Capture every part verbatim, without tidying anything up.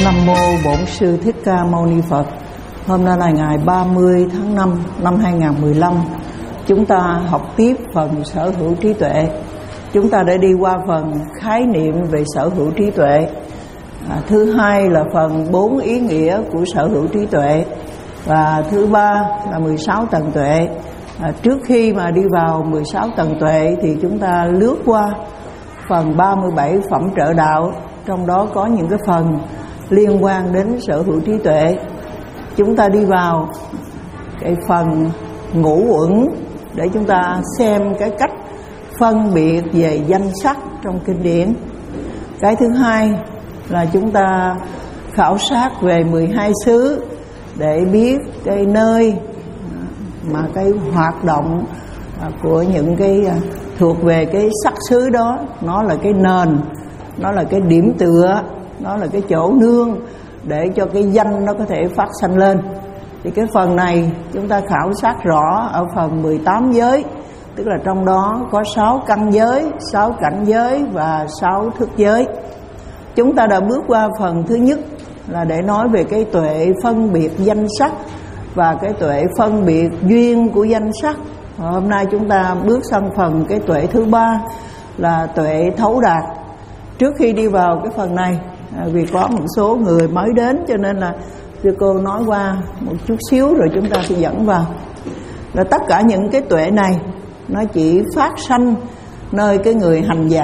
Nam mô Bổn Sư Thích Ca Mâu Ni Phật. Hôm nay là ngày ba mươi tháng năm năm hai nghìn không trăm mười lăm. Chúng ta học tiếp phần sở hữu trí tuệ. Chúng ta đã đi qua phần khái niệm về sở hữu trí tuệ. À, thứ hai là phần bốn ý nghĩa của sở hữu trí tuệ. Và thứ ba là mười sáu tầng tuệ. À, trước khi mà đi vào mười sáu tầng tuệ thì chúng ta lướt qua phần ba mươi bảy phẩm trợ đạo. Trong đó có những cái phần liên quan đến sở hữu trí tuệ. Chúng ta đi vào cái phần ngũ uẩn để chúng ta xem cái cách phân biệt về danh sắc trong kinh điển. Cái thứ hai là chúng ta khảo sát về mười hai xứ để biết cái nơi mà cái hoạt động của những cái thuộc về cái sắc xứ đó, nó là cái nền, nó là cái điểm tựa, nó là cái chỗ nương để cho cái danh nó có thể phát sanh lên. Thì cái phần này chúng ta khảo sát rõ ở phần mười tám giới, tức là trong đó có sáu căn giới, sáu cảnh giới và sáu thức giới. Chúng ta đã bước qua phần thứ nhất là để nói về cái tuệ phân biệt danh sắc và cái tuệ phân biệt duyên của danh sắc. Và hôm nay chúng ta bước sang phần cái tuệ thứ ba là tuệ thấu đạt. Trước khi đi vào cái phần này, vì có một số người mới đến cho nên là thưa cô nói qua một chút xíu rồi chúng ta sẽ dẫn vào. Là tất cả những cái tuệ này nó chỉ phát sanh nơi cái người hành giả.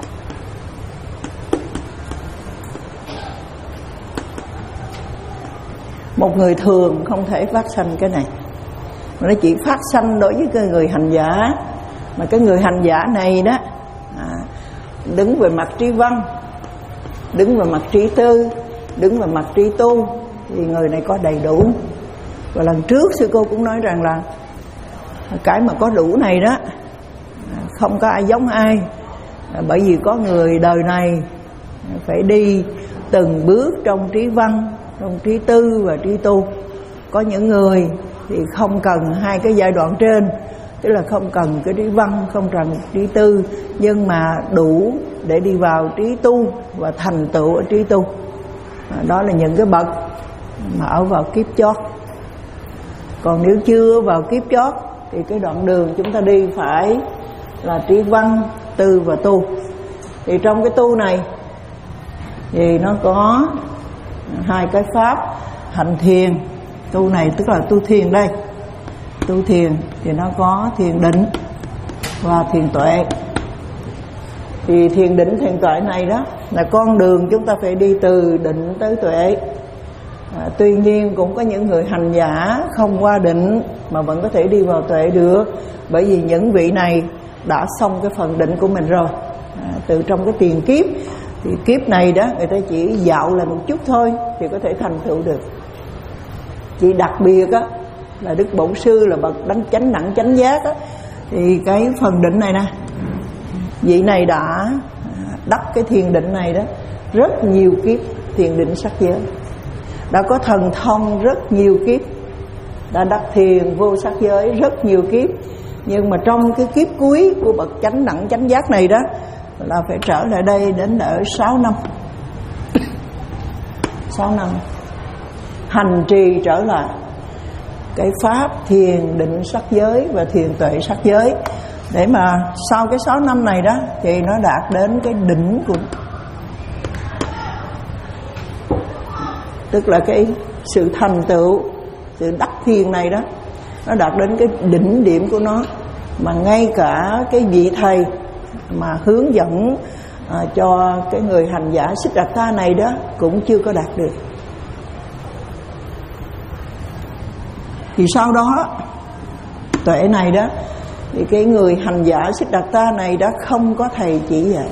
Một người thường không thể phát sanh cái này, mà nó chỉ phát sanh đối với cái người hành giả. Mà cái người hành giả này đó à, đứng về mặt trí văn, đứng về mặt trí tư, đứng về mặt trí tu thì người này có đầy đủ. Và lần trước sư cô cũng nói rằng là cái mà có đủ này đó không có ai giống ai, bởi vì có người đời này phải đi từng bước trong trí văn, trong trí tư và trí tu. Có những người thì không cần hai cái giai đoạn trên, tức là không cần cái trí văn, không cần trí tư, nhưng mà đủ để đi vào trí tu và thành tựu ở trí tu. Đó là những cái bậc mà ở vào kiếp chót. Còn nếu chưa vào kiếp chót thì cái đoạn đường chúng ta đi phải là trí văn, tư và tu. Thì trong cái tu này thì nó có hai cái pháp hành thiền. Tu này tức là tu thiền đây. Tu thiền thì nó có thiền định và thiền tuệ. Thì thiền định thiền tuệ này đó là con đường chúng ta phải đi từ định tới tuệ. à, Tuy nhiên cũng có những người hành giả không qua định mà vẫn có thể đi vào tuệ được, bởi vì những vị này đã xong cái phần định của mình rồi. à, Từ trong cái tiền kiếp thì kiếp này đó người ta chỉ dạo lại một chút thôi thì có thể thành tựu được. Chỉ đặc biệt á là Đức Bổn Sư là bậc đánh chánh đẳng chánh giác á, thì cái phần định này nè, vị này đã đắc cái thiền định này đó rất nhiều kiếp thiền định sắc giới, đã có thần thông rất nhiều kiếp, đã đắc thiền vô sắc giới rất nhiều kiếp. Nhưng mà trong cái kiếp cuối của bậc chánh đẳng chánh giác này đó là phải trở lại đây đến đỡ sáu năm. Sáu năm hành trì trở lại cái pháp thiền định sắc giới và thiền tuệ sắc giới, để mà sau cái sáu năm này đó thì nó đạt đến cái đỉnh của, tức là cái sự thành tựu, sự đắc thiền này đó, nó đạt đến cái đỉnh điểm của nó mà ngay cả cái vị thầy mà hướng dẫn à, cho cái người hành giả Siddhartha này đó cũng chưa có đạt được. Thì sau đó tuệ này đó thì cái người hành giả Siddhartha này đã không có thầy chỉ dạy,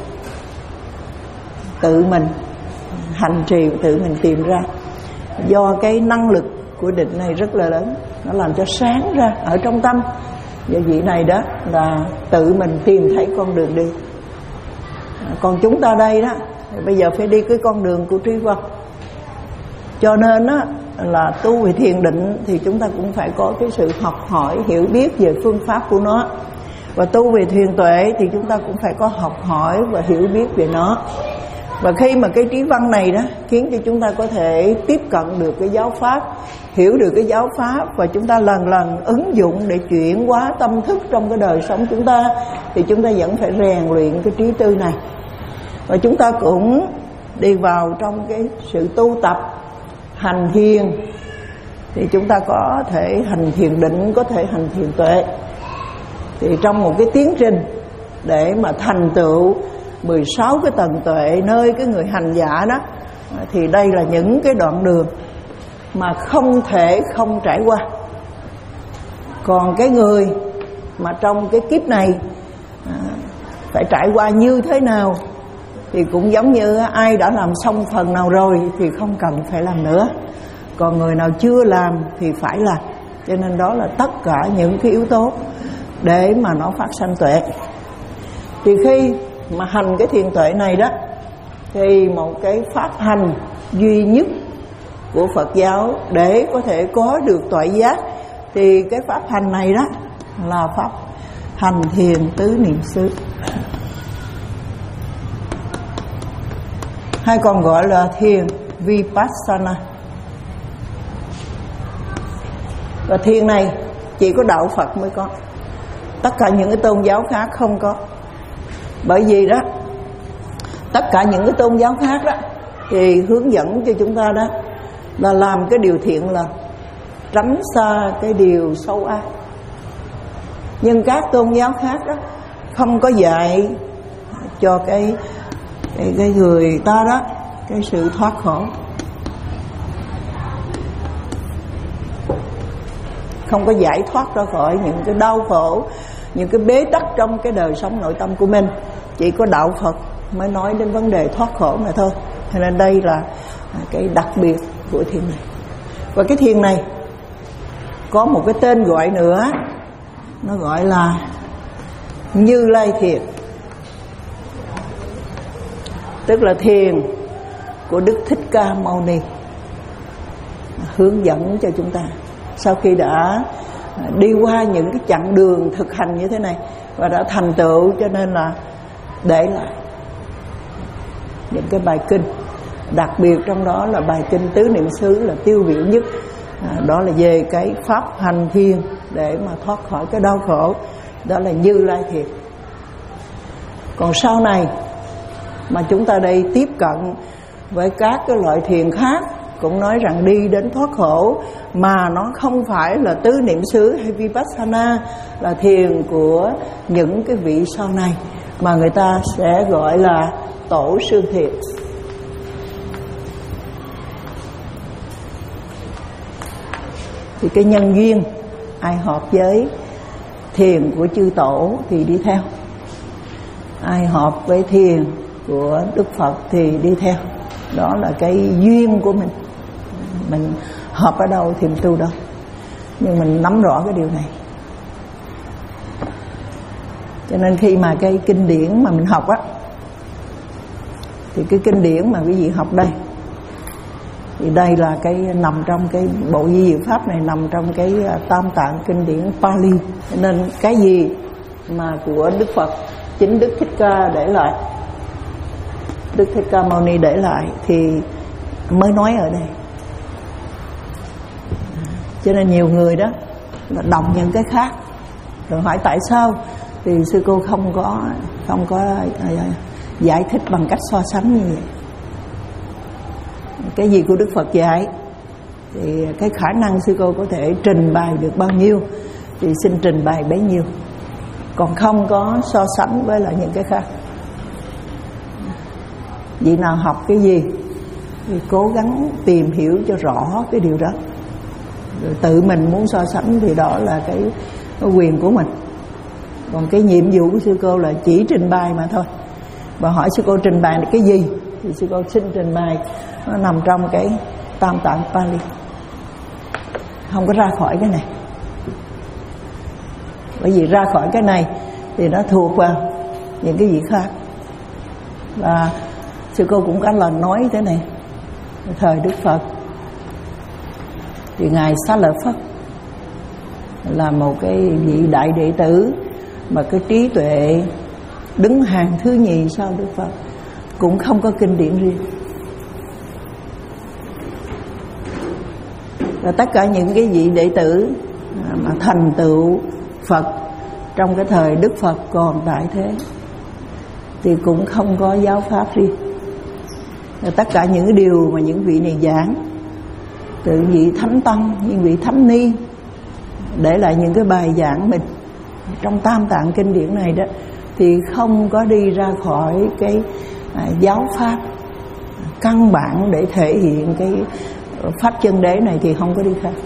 tự mình hành trì, tự mình tìm ra. Do cái năng lực của định này rất là lớn, nó làm cho sáng ra ở trong tâm. Và vị này đó là tự mình tìm thấy con đường đi. Còn chúng ta đây đó bây giờ phải đi cái con đường của trí văn. Cho nên á là tu về thiền định thì chúng ta cũng phải có cái sự học hỏi, hiểu biết về phương pháp của nó. Và tu về thiền tuệ thì chúng ta cũng phải có học hỏi và hiểu biết về nó. Và khi mà cái trí văn này đó khiến cho chúng ta có thể tiếp cận được cái giáo pháp, hiểu được cái giáo pháp, và chúng ta lần lần ứng dụng để chuyển hóa tâm thức trong cái đời sống chúng ta, thì chúng ta vẫn phải rèn luyện cái trí tư này. Và chúng ta cũng đi vào trong cái sự tu tập hành thiền, thì chúng ta có thể hành thiền định, có thể hành thiền tuệ. Thì trong một cái tiến trình để mà thành tựu mười sáu cái tầng tuệ nơi cái người hành giả đó, thì đây là những cái đoạn đường mà không thể không trải qua. Còn cái người mà trong cái kiếp này à, phải trải qua như thế nào thì cũng giống như ai đã làm xong phần nào rồi thì không cần phải làm nữa, còn người nào chưa làm thì phải làm. Cho nên đó là tất cả những cái yếu tố để mà nó phát sanh tuệ. Thì khi mà hành cái thiền tuệ này đó, thì một cái pháp hành duy nhất của Phật giáo để có thể có được tuệ giác, thì cái pháp hành này đó là pháp hành thiền tứ niệm xứ, hay còn gọi là thiền Vipassana. Và thiền này chỉ có đạo Phật mới có, tất cả những cái tôn giáo khác không có. Bởi vì đó, tất cả những cái tôn giáo khác đó thì hướng dẫn cho chúng ta đó là làm cái điều thiện là tránh xa cái điều xấu ác. Nhưng các tôn giáo khác đó không có dạy cho cái cái, cái người ta đó cái sự thoát khổ, không có giải thoát ra khỏi những cái đau khổ, những cái bế tắc trong cái đời sống nội tâm của mình. Chỉ có đạo Phật mới nói đến vấn đề thoát khổ mà thôi. Cho nên đây là cái đặc biệt của thiền này. Và cái thiền này có một cái tên gọi nữa, nó gọi là Như Lai thiền, tức là thiền của Đức Thích Ca Mâu Ni, hướng dẫn cho chúng ta sau khi đã đi qua những cái chặng đường thực hành như thế này và đã thành tựu, cho nên là để lại những cái bài kinh. Đặc biệt trong đó là bài kinh tứ niệm xứ là tiêu biểu nhất, à, đó là về cái pháp hành thiền để mà thoát khỏi cái đau khổ, đó là Như Lai thiền. Còn sau này mà chúng ta đây tiếp cận với các cái loại thiền khác, cũng nói rằng đi đến thoát khổ mà nó không phải là tứ niệm xứ hay Vipassana, là thiền của những cái vị sau này mà người ta sẽ gọi là tổ sư thiền. Thì cái nhân duyên ai hợp với thiền của chư tổ thì đi theo, ai hợp với thiền của Đức Phật thì đi theo. Đó là cái duyên của mình, mình hợp ở đâu thì mình tu đâu, nhưng mình nắm rõ cái điều này. Cho nên khi mà cái kinh điển mà mình học á, thì cái kinh điển mà quý vị học đây, thì đây là cái nằm trong cái bộ Di Diệu Pháp này, nằm trong cái Tam Tạng kinh điển Pali. Cho nên cái gì mà của Đức Phật, chính Đức Thích Ca để lại, Đức Thích Ca Mâu Ni để lại thì mới nói ở đây. Cho nên nhiều người đó là đọc những cái khác rồi hỏi tại sao, thì sư cô không có không có giải thích bằng cách so sánh như vậy. Cái gì của Đức Phật dạy thì cái khả năng sư cô có thể trình bày được bao nhiêu thì xin trình bày bấy nhiêu, còn không có so sánh với lại những cái khác. Vị nào học cái gì thì cố gắng tìm hiểu cho rõ cái điều đó, rồi tự mình muốn so sánh thì đó là cái, cái quyền của mình. Còn cái nhiệm vụ của sư cô là chỉ trình bày mà thôi. Và hỏi sư cô trình bày cái gì thì sư cô xin trình bày, nó nằm trong cái Tam Tạng Pali, không có ra khỏi cái này. Bởi vì ra khỏi cái này thì nó thuộc vào những cái gì khác. Và sư cô cũng có lần nói thế này, thời Đức Phật thì ngài Xá Lợi Phất là một cái vị đại đệ tử mà cái trí tuệ đứng hàng thứ nhì sau Đức Phật, cũng không có kinh điển riêng. Và tất cả những cái vị đệ tử mà thành tựu Phật trong cái thời Đức Phật còn tại thế thì cũng không có giáo pháp riêng. Và tất cả những cái điều mà những vị này giảng, từ vị thánh tăng, những vị thánh ni để lại những cái bài giảng mình trong Tam Tạng kinh điển này đó, thì không có đi ra khỏi cái à, giáo pháp căn bản để thể hiện cái pháp chân đế này, thì không có đi khác.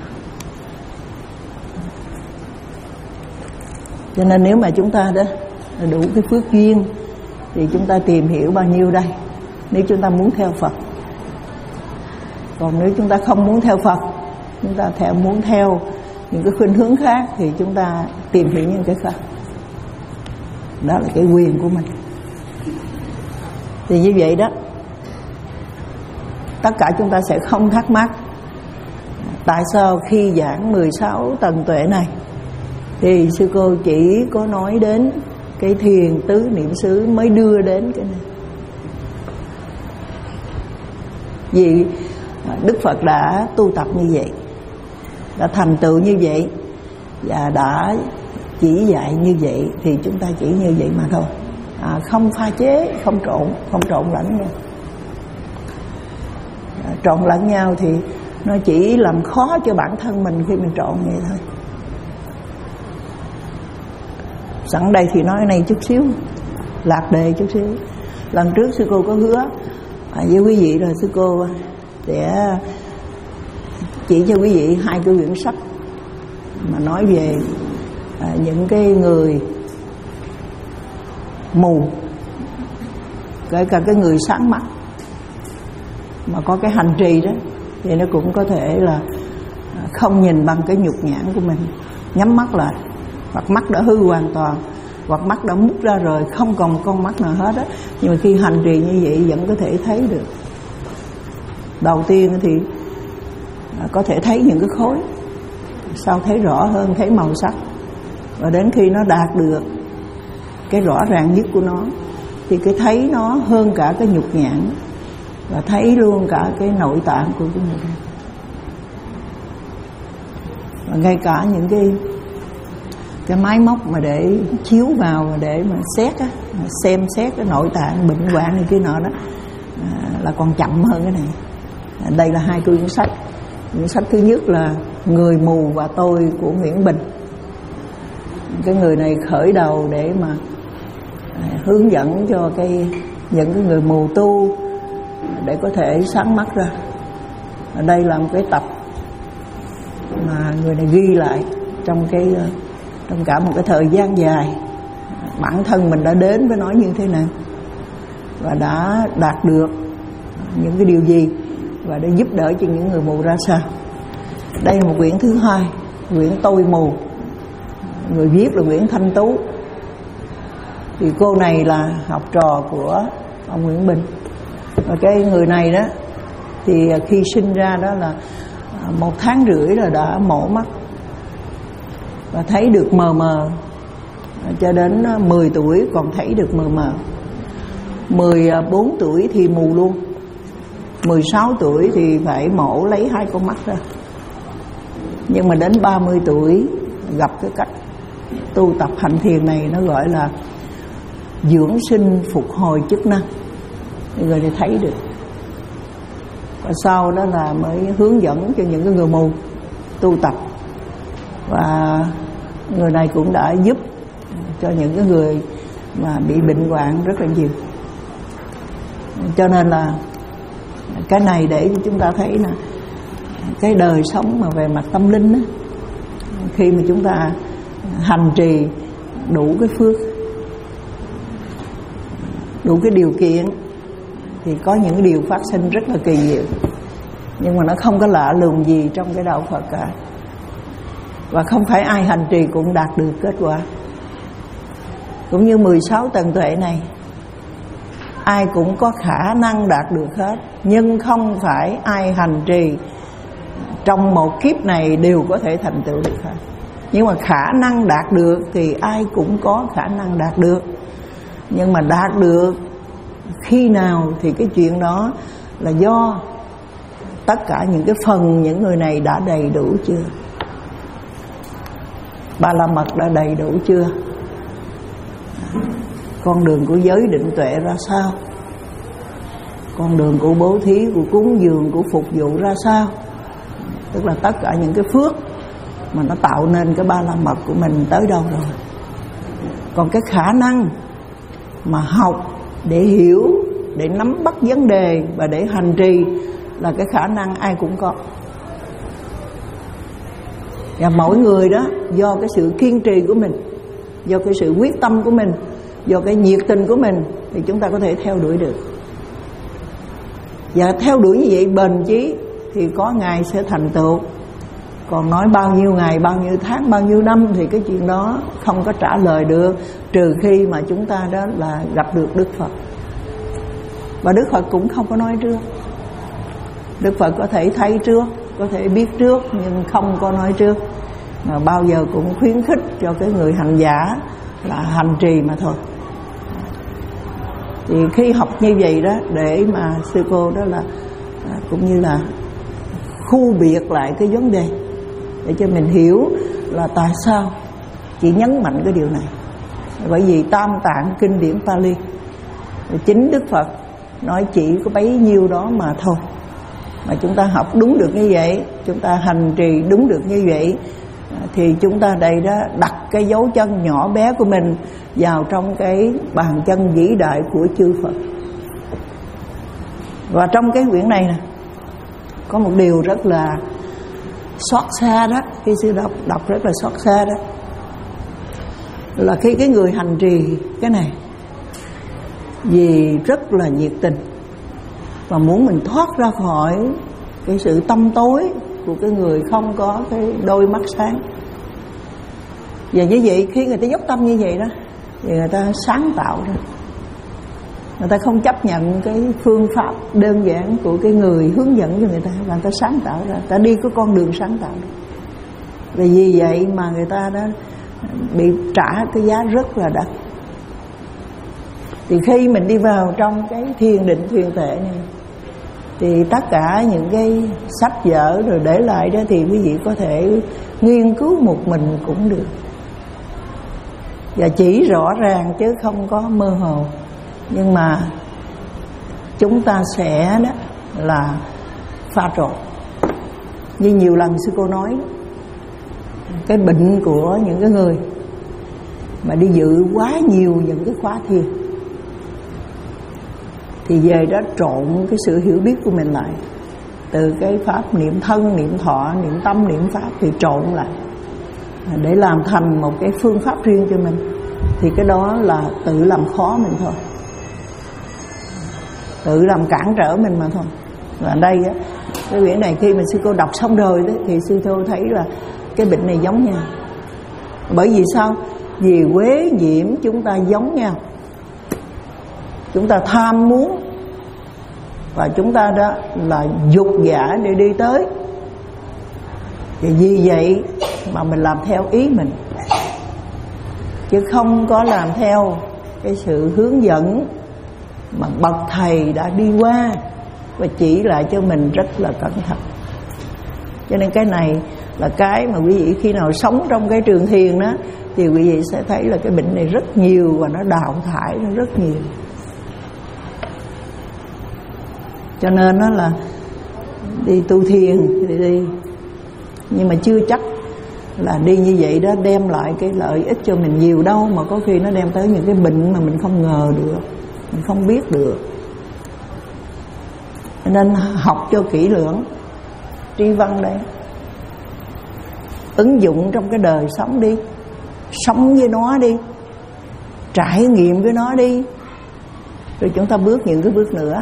Cho nên nếu mà chúng ta đó đủ cái phước duyên thì chúng ta tìm hiểu bao nhiêu đây, nếu chúng ta muốn theo Phật. Còn nếu chúng ta không muốn theo Phật, chúng ta theo muốn theo những cái khuynh hướng khác, thì chúng ta tìm hiểu những cái khác. Đó là cái quyền của mình. Thì như vậy đó, tất cả chúng ta sẽ không thắc mắc tại sao khi giảng mười sáu tầng tuệ này thì sư cô chỉ có nói đến cái thiền tứ niệm xứ mới đưa đến cái này. Vì Đức Phật đã tu tập như vậy, đã thành tựu như vậy và đã chỉ dạy như vậy, thì chúng ta chỉ như vậy mà thôi, à, không pha chế, không trộn, không trộn lẫn nhau. À, trộn lẫn nhau thì nó chỉ làm khó cho bản thân mình khi mình trộn vậy thôi. Sẵn đây thì nói cái này chút xíu, lạc đề chút xíu. Lần trước sư cô có hứa à, với quý vị rồi, sư cô sẽ chỉ cho quý vị hai cái quyển sách mà nói về à, những cái người mù, kể cả cái người sáng mắt mà có cái hành trì đó, thì nó cũng có thể là không nhìn bằng cái nhục nhãn của mình, nhắm mắt lại, hoặc mắt đã hư hoàn toàn, hoặc mắt đã mút ra rồi, không còn con mắt nào hết á, nhưng mà khi hành trì như vậy vẫn có thể thấy được. Đầu tiên thì có thể thấy những cái khối, sau thấy rõ hơn, thấy màu sắc, và đến khi nó đạt được cái rõ ràng nhất của nó thì cái thấy nó hơn cả cái nhục nhãn, và thấy luôn cả cái nội tạng của cái người. Và ngay cả những cái cái máy móc mà để chiếu vào mà để mà xét á, xem xét cái nội tạng bệnh hoạn này kia nọ đó, à, là còn chậm hơn cái này. À, đây là hai quyển sách. Quyển sách thứ nhất là Người mù và tôi của Nguyễn Bình. Cái người này khởi đầu để mà à, hướng dẫn cho cái những cái người mù tu để có thể sáng mắt ra. Ở đây là một cái tập mà người này ghi lại trong cái trong cả một cái thời gian dài bản thân mình đã đến với nó như thế nào và đã đạt được những cái điều gì, và để giúp đỡ cho những người mù ra sao. Đây là một quyển thứ hai, quyển Tôi Mù, người viết là Nguyễn Thanh Tú. Thì cô này là học trò của ông Nguyễn Bình. Và cái người này đó thì khi sinh ra đó là một tháng rưỡi là đã mổ mắt và thấy được mờ mờ, cho đến mười tuổi còn thấy được mờ mờ, mười bốn tuổi thì mù luôn, mười sáu tuổi thì phải mổ lấy hai con mắt ra. Nhưng mà đến ba mươi tuổi gặp cái cách tu tập hành thiền này, nó gọi là dưỡng sinh phục hồi chức năng, thì người này thấy được. Và sau đó là mới hướng dẫn cho những cái người mù tu tập, và người này cũng đã giúp cho những cái người mà bị bệnh hoạn rất là nhiều. Cho nên là cái này để cho chúng ta thấy là cái đời sống mà về mặt tâm linh đó, khi mà chúng ta hành trì đủ cái phước, đủ cái điều kiện, thì có những điều phát sinh rất là kỳ diệu, nhưng mà nó không có lạ lùng gì trong cái đạo Phật cả. Và không phải ai hành trì cũng đạt được kết quả. Cũng như mười sáu tầng tuệ này, ai cũng có khả năng đạt được hết, nhưng không phải ai hành trì trong một kiếp này đều có thể thành tựu được hết. Nhưng mà khả năng đạt được thì ai cũng có khả năng đạt được. Nhưng mà đạt được Khi nào thì cái chuyện đó là do tất cả những cái phần những người này đã đầy đủ chưa? Ba la mật đã đầy đủ chưa? Con đường của giới định tuệ ra sao? Con đường của bố thí, của cúng dường, của phục vụ ra sao? Tức là tất cả những cái phước mà nó tạo nên cái ba la mật của mình tới đâu rồi. Còn cái khả năng mà học để hiểu, để nắm bắt vấn đề và để hành trì là cái khả năng ai cũng có. Và mỗi người đó do cái sự kiên trì của mình, do cái sự quyết tâm của mình, do cái nhiệt tình của mình thì chúng ta có thể theo đuổi được. Và theo đuổi như vậy bền chí thì có ngày sẽ thành tựu. Còn nói bao nhiêu ngày, bao nhiêu tháng, bao nhiêu năm thì cái chuyện đó không có trả lời được, trừ khi mà chúng ta đó là gặp được Đức Phật. Và Đức Phật cũng không có nói trước. Đức Phật có thể thấy trước, có thể biết trước, nhưng không có nói trước. Mà bao giờ cũng khuyến khích cho cái người hành giả là hành trì mà thôi. Thì khi học như vậy đó, để mà sư cô đó là cũng như là khu biệt lại cái vấn đề, để cho mình hiểu là tại sao chỉ nhấn mạnh cái điều này. Bởi vì Tam Tạng kinh điển Pali, chính Đức Phật nói chỉ có bấy nhiêu đó mà thôi. Mà chúng ta học đúng được như vậy, chúng ta hành trì đúng được như vậy, thì chúng ta đây đó đặt cái dấu chân nhỏ bé của mình vào trong cái bàn chân vĩ đại của chư Phật. Và trong cái quyển này nè, có một điều rất là xót xa đó, khi sư đọc đọc rất là xót xa đó, là khi cái người hành trì cái này vì rất là nhiệt tình và muốn mình thoát ra khỏi cái sự tâm tối của cái người không có cái đôi mắt sáng. Và như vậy khi người ta dốc tâm như vậy đó thì người ta sáng tạo ra. Người ta không chấp nhận cái phương pháp đơn giản của cái người hướng dẫn cho người ta, và người ta sáng tạo ra, người ta đi cái con đường sáng tạo đó. Vì vì vậy mà người ta đã bị trả cái giá rất là đắt. Thì khi mình đi vào trong cái thiền định thiền tuệ này, thì tất cả những cái sách vở rồi để lại đó thì quý vị có thể nghiên cứu một mình cũng được, và chỉ rõ ràng chứ không có mơ hồ. Nhưng mà chúng ta sẽ đó là pha trộn. Như nhiều lần sư cô nói, cái bệnh của những cái người mà đi dự quá nhiều những cái khóa thiền thì về đó trộn cái sự hiểu biết của mình lại, từ cái pháp niệm thân, niệm thọ, niệm tâm, niệm pháp thì trộn lại để làm thành một cái phương pháp riêng cho mình. Thì cái đó là tự làm khó mình thôi, tự làm cản trở mình mà thôi. Và đây á, cái quyển này khi mà sư cô đọc xong rồi đó, thì sư cô thấy là cái bệnh này giống nhau. Bởi vì sao? Vì quế nhiễm chúng ta giống nhau. Chúng ta tham muốn và chúng ta đó là dục giả để đi tới. Thì vì vậy mà mình làm theo ý mình, chứ không có làm theo cái sự hướng dẫn mà bậc thầy đã đi qua và chỉ lại cho mình rất là cẩn thận. Cho nên cái này là cái mà quý vị khi nào sống trong cái trường thiền đó thì quý vị sẽ thấy là cái bệnh này rất nhiều và nó đào thải nó rất nhiều. Cho nên nó là đi tu thiền thì đi, nhưng mà chưa chắc là đi như vậy đó đem lại cái lợi ích cho mình nhiều đâu, mà có khi nó đem tới những cái bệnh mà mình không ngờ được, mình không biết được. Nên học cho kỹ lưỡng tri văn đây, ứng dụng trong cái đời sống đi, sống với nó đi, trải nghiệm với nó đi, rồi chúng ta bước những cái bước nữa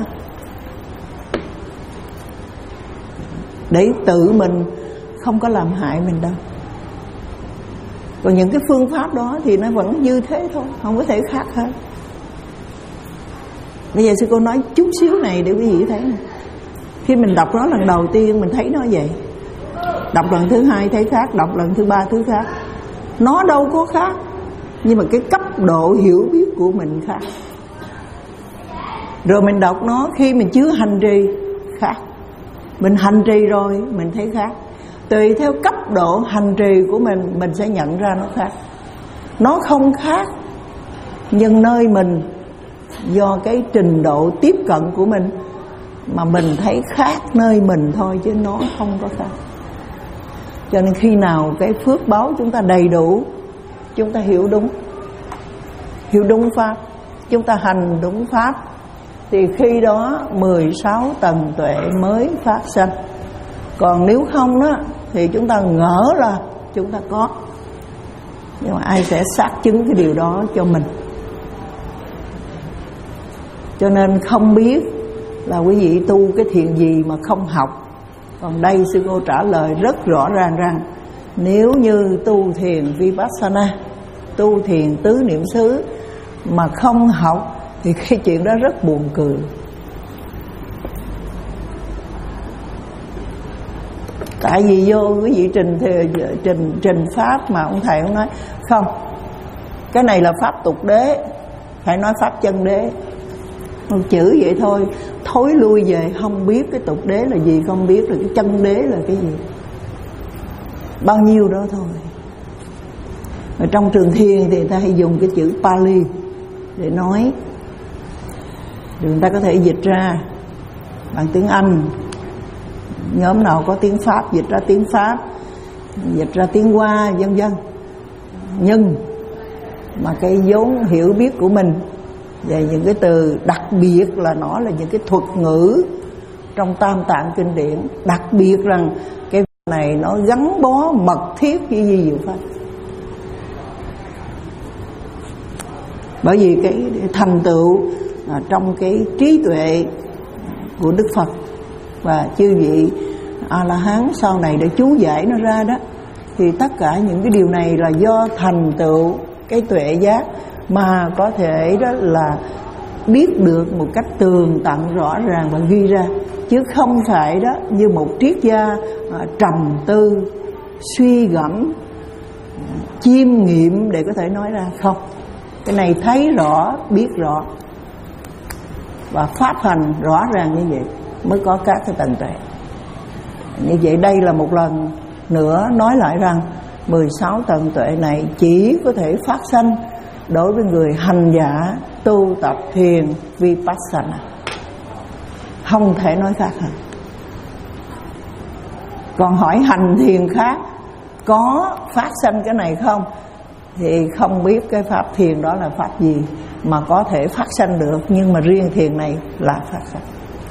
để tự mình không có làm hại mình đâu. Còn những cái phương pháp đó thì nó vẫn như thế thôi, không có thể khác hết. Bây giờ sư cô nói chút xíu này để quý vị thấy này. Khi mình đọc nó lần đầu tiên mình thấy nó vậy, đọc lần thứ hai thấy khác, đọc lần thứ ba thứ khác. Nó đâu có khác, nhưng mà cái cấp độ hiểu biết của mình khác. Rồi mình đọc nó, khi mình chưa hành trì khác, mình hành trì rồi mình thấy khác. Tùy theo cấp độ hành trì của mình, mình sẽ nhận ra nó khác. Nó không khác, nhưng nơi mình do cái trình độ tiếp cận của mình mà mình thấy khác nơi mình thôi, chứ nó không có khác. Cho nên khi nào cái phước báo chúng ta đầy đủ, chúng ta hiểu đúng, hiểu đúng pháp, chúng ta hành đúng pháp, thì khi đó mười sáu tầng tuệ mới phát sanh. Còn nếu không đó thì chúng ta ngỡ là chúng ta có, nhưng mà ai sẽ xác chứng cái điều đó cho mình. Cho nên không biết là quý vị tu cái thiền gì mà không học. Còn đây sư cô trả lời rất rõ ràng rằng nếu như tu thiền Vipassana, tu thiền tứ niệm xứ mà không học thì cái chuyện đó rất buồn cười. Tại vì vô quý vị trình trình trình pháp mà ông thầy ông nói không, cái này là pháp tục đế, phải nói pháp chân đế. Một chữ vậy thôi, thối lui về không biết cái tục đế là gì, không biết là cái chân đế là cái gì. Bao nhiêu đó thôi. Ở trong trường thiền thì người ta hay dùng cái chữ Pali để nói, người ta có thể dịch ra bằng tiếng Anh, nhóm nào có tiếng Pháp dịch ra tiếng Pháp, dịch ra tiếng Hoa, vân vân. Nhưng mà cái vốn hiểu biết của mình về những cái từ, đặc biệt là nó là những cái thuật ngữ trong Tam Tạng kinh điển, đặc biệt rằng cái này nó gắn bó mật thiết với di diệu pháp. Bởi vì cái thành tựu trong cái trí tuệ của Đức Phật và chư vị A La Hán sau này để chú giải nó ra đó, thì tất cả những cái điều này là do thành tựu cái tuệ giác mà có thể đó là biết được một cách tường tận rõ ràng và ghi ra, chứ không phải đó như một triết gia à, trầm tư suy gẫm chiêm nghiệm để có thể nói ra. Không, cái này thấy rõ, biết rõ và pháp hành rõ ràng như vậy mới có các cái tầng tuệ. Như vậy đây là một lần nữa nói lại rằng mười sáu tầng tuệ này chỉ có thể phát sanh đối với người hành giả tu tập thiền Vipassana, không thể nói khác hả? Còn hỏi hành thiền khác có phát sanh cái này không thì không biết cái pháp thiền đó là pháp gì mà có thể phát sanh được, nhưng mà riêng thiền này là phát sanh.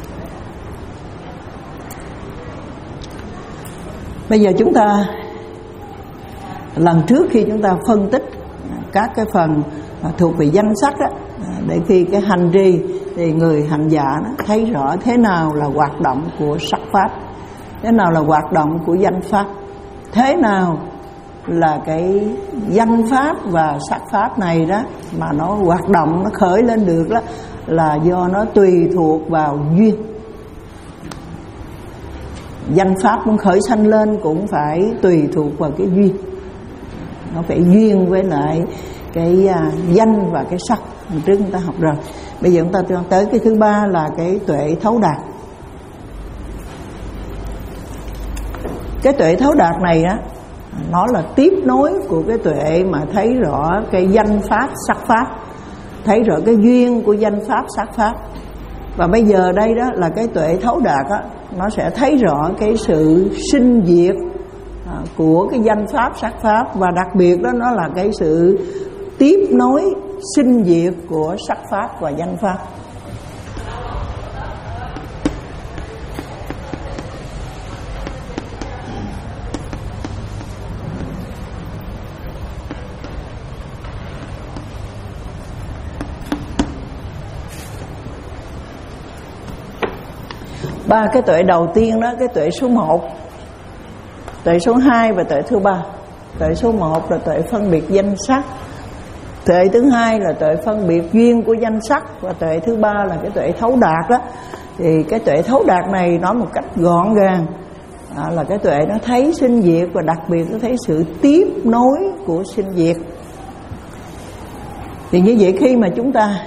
Bây giờ chúng ta, lần trước khi chúng ta phân tích các cái phần thuộc về danh sắc đó, để khi cái hành trì thì người hành giả đó thấy rõ thế nào là hoạt động của sắc pháp, thế nào là hoạt động của danh pháp, thế nào là cái danh pháp và sắc pháp này đó mà nó hoạt động, nó khởi lên được đó là do nó tùy thuộc vào duyên. Danh pháp muốn khởi sanh lên cũng phải tùy thuộc vào cái duyên, nó phải duyên với lại cái danh và cái sắc. Mình trước chúng ta học rồi. Bây giờ chúng ta tới cái thứ ba là cái tuệ thấu đạt. Cái tuệ thấu đạt này á, nó là tiếp nối của cái tuệ mà thấy rõ cái danh pháp sắc pháp, thấy rõ cái duyên của danh pháp sắc pháp. Và bây giờ đây đó là cái tuệ thấu đạt á, nó sẽ thấy rõ cái sự sinh diệt của cái danh pháp sắc pháp, và đặc biệt đó nó là cái sự tiếp nối sinh diệt của sắc pháp và danh pháp. Ba cái tuệ đầu tiên đó, cái tuệ số một, tuệ số hai và tuệ thứ ba. Tuệ số một là tuệ phân biệt danh sắc, tuệ thứ hai là tuệ phân biệt duyên của danh sắc, và tuệ thứ ba là cái tuệ thấu đạt đó. Thì cái tuệ thấu đạt này nói một cách gọn gàng à, là cái tuệ nó thấy sinh diệt, và đặc biệt nó thấy sự tiếp nối của sinh diệt. Thì như vậy khi mà chúng ta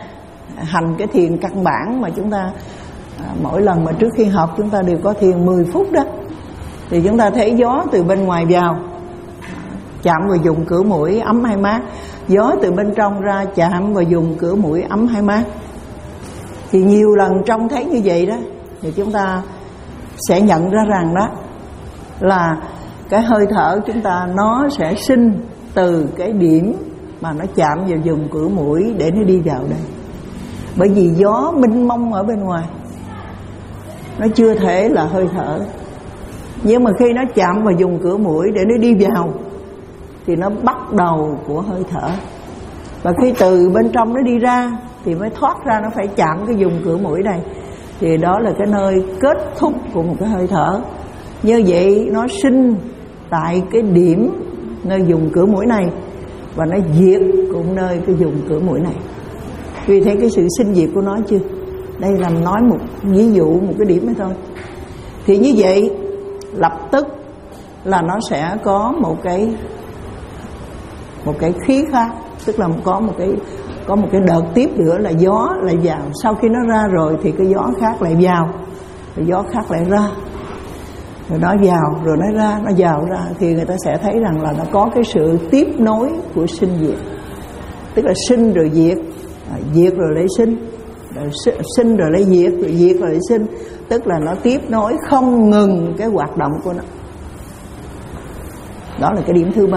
hành cái thiền căn bản mà chúng ta à, mỗi lần mà trước khi học chúng ta đều có thiền mười phút đó, thì chúng ta thấy gió từ bên ngoài vào chạm vào vùng cửa mũi ấm hay mát, gió từ bên trong ra chạm vào vùng cửa mũi ấm hay mát. Thì nhiều lần trông thấy như vậy đó, thì chúng ta sẽ nhận ra rằng đó là cái hơi thở chúng ta nó sẽ sinh từ cái điểm mà nó chạm vào vùng cửa mũi để nó đi vào đây. Bởi vì gió mênh mông ở bên ngoài, nó chưa thể là hơi thở. Nhưng mà khi nó chạm vào vùng cửa mũi để nó đi vào thì nó bắt đầu của hơi thở. Và khi từ bên trong nó đi ra thì mới thoát ra, nó phải chạm cái vùng cửa mũi này. Thì đó là cái nơi kết thúc của một cái hơi thở. Như vậy nó sinh tại cái điểm nơi vùng cửa mũi này, và nó diệt cũng nơi cái vùng cửa mũi này. Vì thế cái sự sinh diệt của nó chưa? Đây là nói một ví dụ, một cái điểm này thôi. Thì như vậy lập tức là nó sẽ có một cái một cái khí khác, tức là có một cái có một cái đợt tiếp nữa là gió lại vào. Sau khi nó ra rồi thì cái gió khác lại vào, rồi gió khác lại ra, rồi nó vào rồi nó ra, nó vào ra, thì người ta sẽ thấy rằng là nó có cái sự tiếp nối của sinh diệt. Tức là sinh rồi diệt, diệt rồi lại sinh, rồi sinh rồi lại diệt, rồi diệt rồi lại sinh. Tức là nó tiếp nối không ngừng cái hoạt động của nó. Đó là cái điểm thứ ba.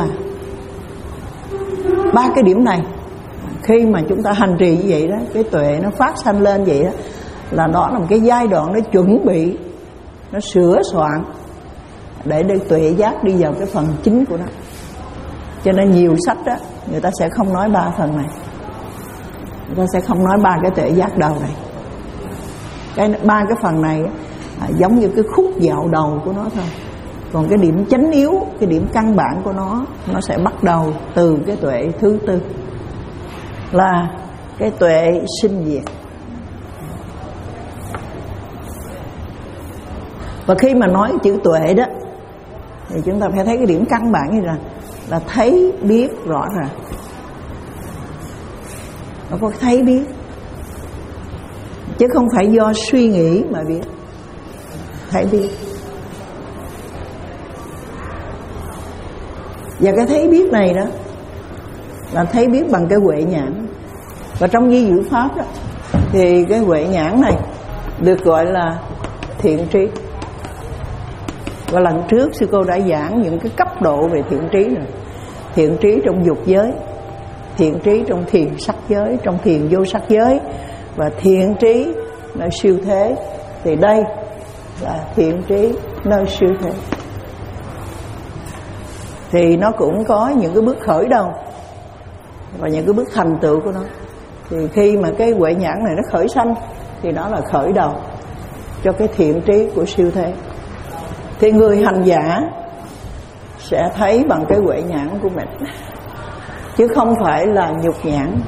Ba cái điểm này khi mà chúng ta hành trì như vậy đó, cái tuệ nó phát sanh lên vậy đó, là đó là một cái giai đoạn nó chuẩn bị, nó sửa soạn để để tuệ giác đi vào cái phần chính của nó. Cho nên nhiều sách đó người ta sẽ không nói ba phần này, người ta sẽ không nói ba cái tuệ giác đầu này. Cái ba cái phần này à, giống như cái khúc dạo đầu của nó thôi. Còn cái điểm chánh yếu, cái điểm căn bản của nó, nó sẽ bắt đầu từ cái tuệ thứ tư, là cái tuệ sinh diệt. Và khi mà nói chữ tuệ đó thì chúng ta phải thấy cái điểm căn bản như là là thấy biết rõ ràng. Nó có thấy biết, chứ không phải do suy nghĩ mà biết. Thấy biết. Và cái thấy biết này đó là thấy biết bằng cái huệ nhãn. Và trong di diệu pháp đó thì cái huệ nhãn này được gọi là thiện trí. Và lần trước sư cô đã giảng những cái cấp độ về thiện trí này. Thiện trí trong dục giới, thiện trí trong thiền sắc giới, trong thiền vô sắc giới, và thiện trí nơi siêu thế. Thì đây là thiện trí nơi siêu thế. Thì nó cũng có những cái bước khởi đầu và những cái bước thành tựu của nó. Thì khi mà cái huệ nhãn này nó khởi sanh thì đó là khởi đầu cho cái thiện trí của siêu thế. Thì người hành giả sẽ thấy bằng cái huệ nhãn của mình, chứ không phải là nhục nhãn.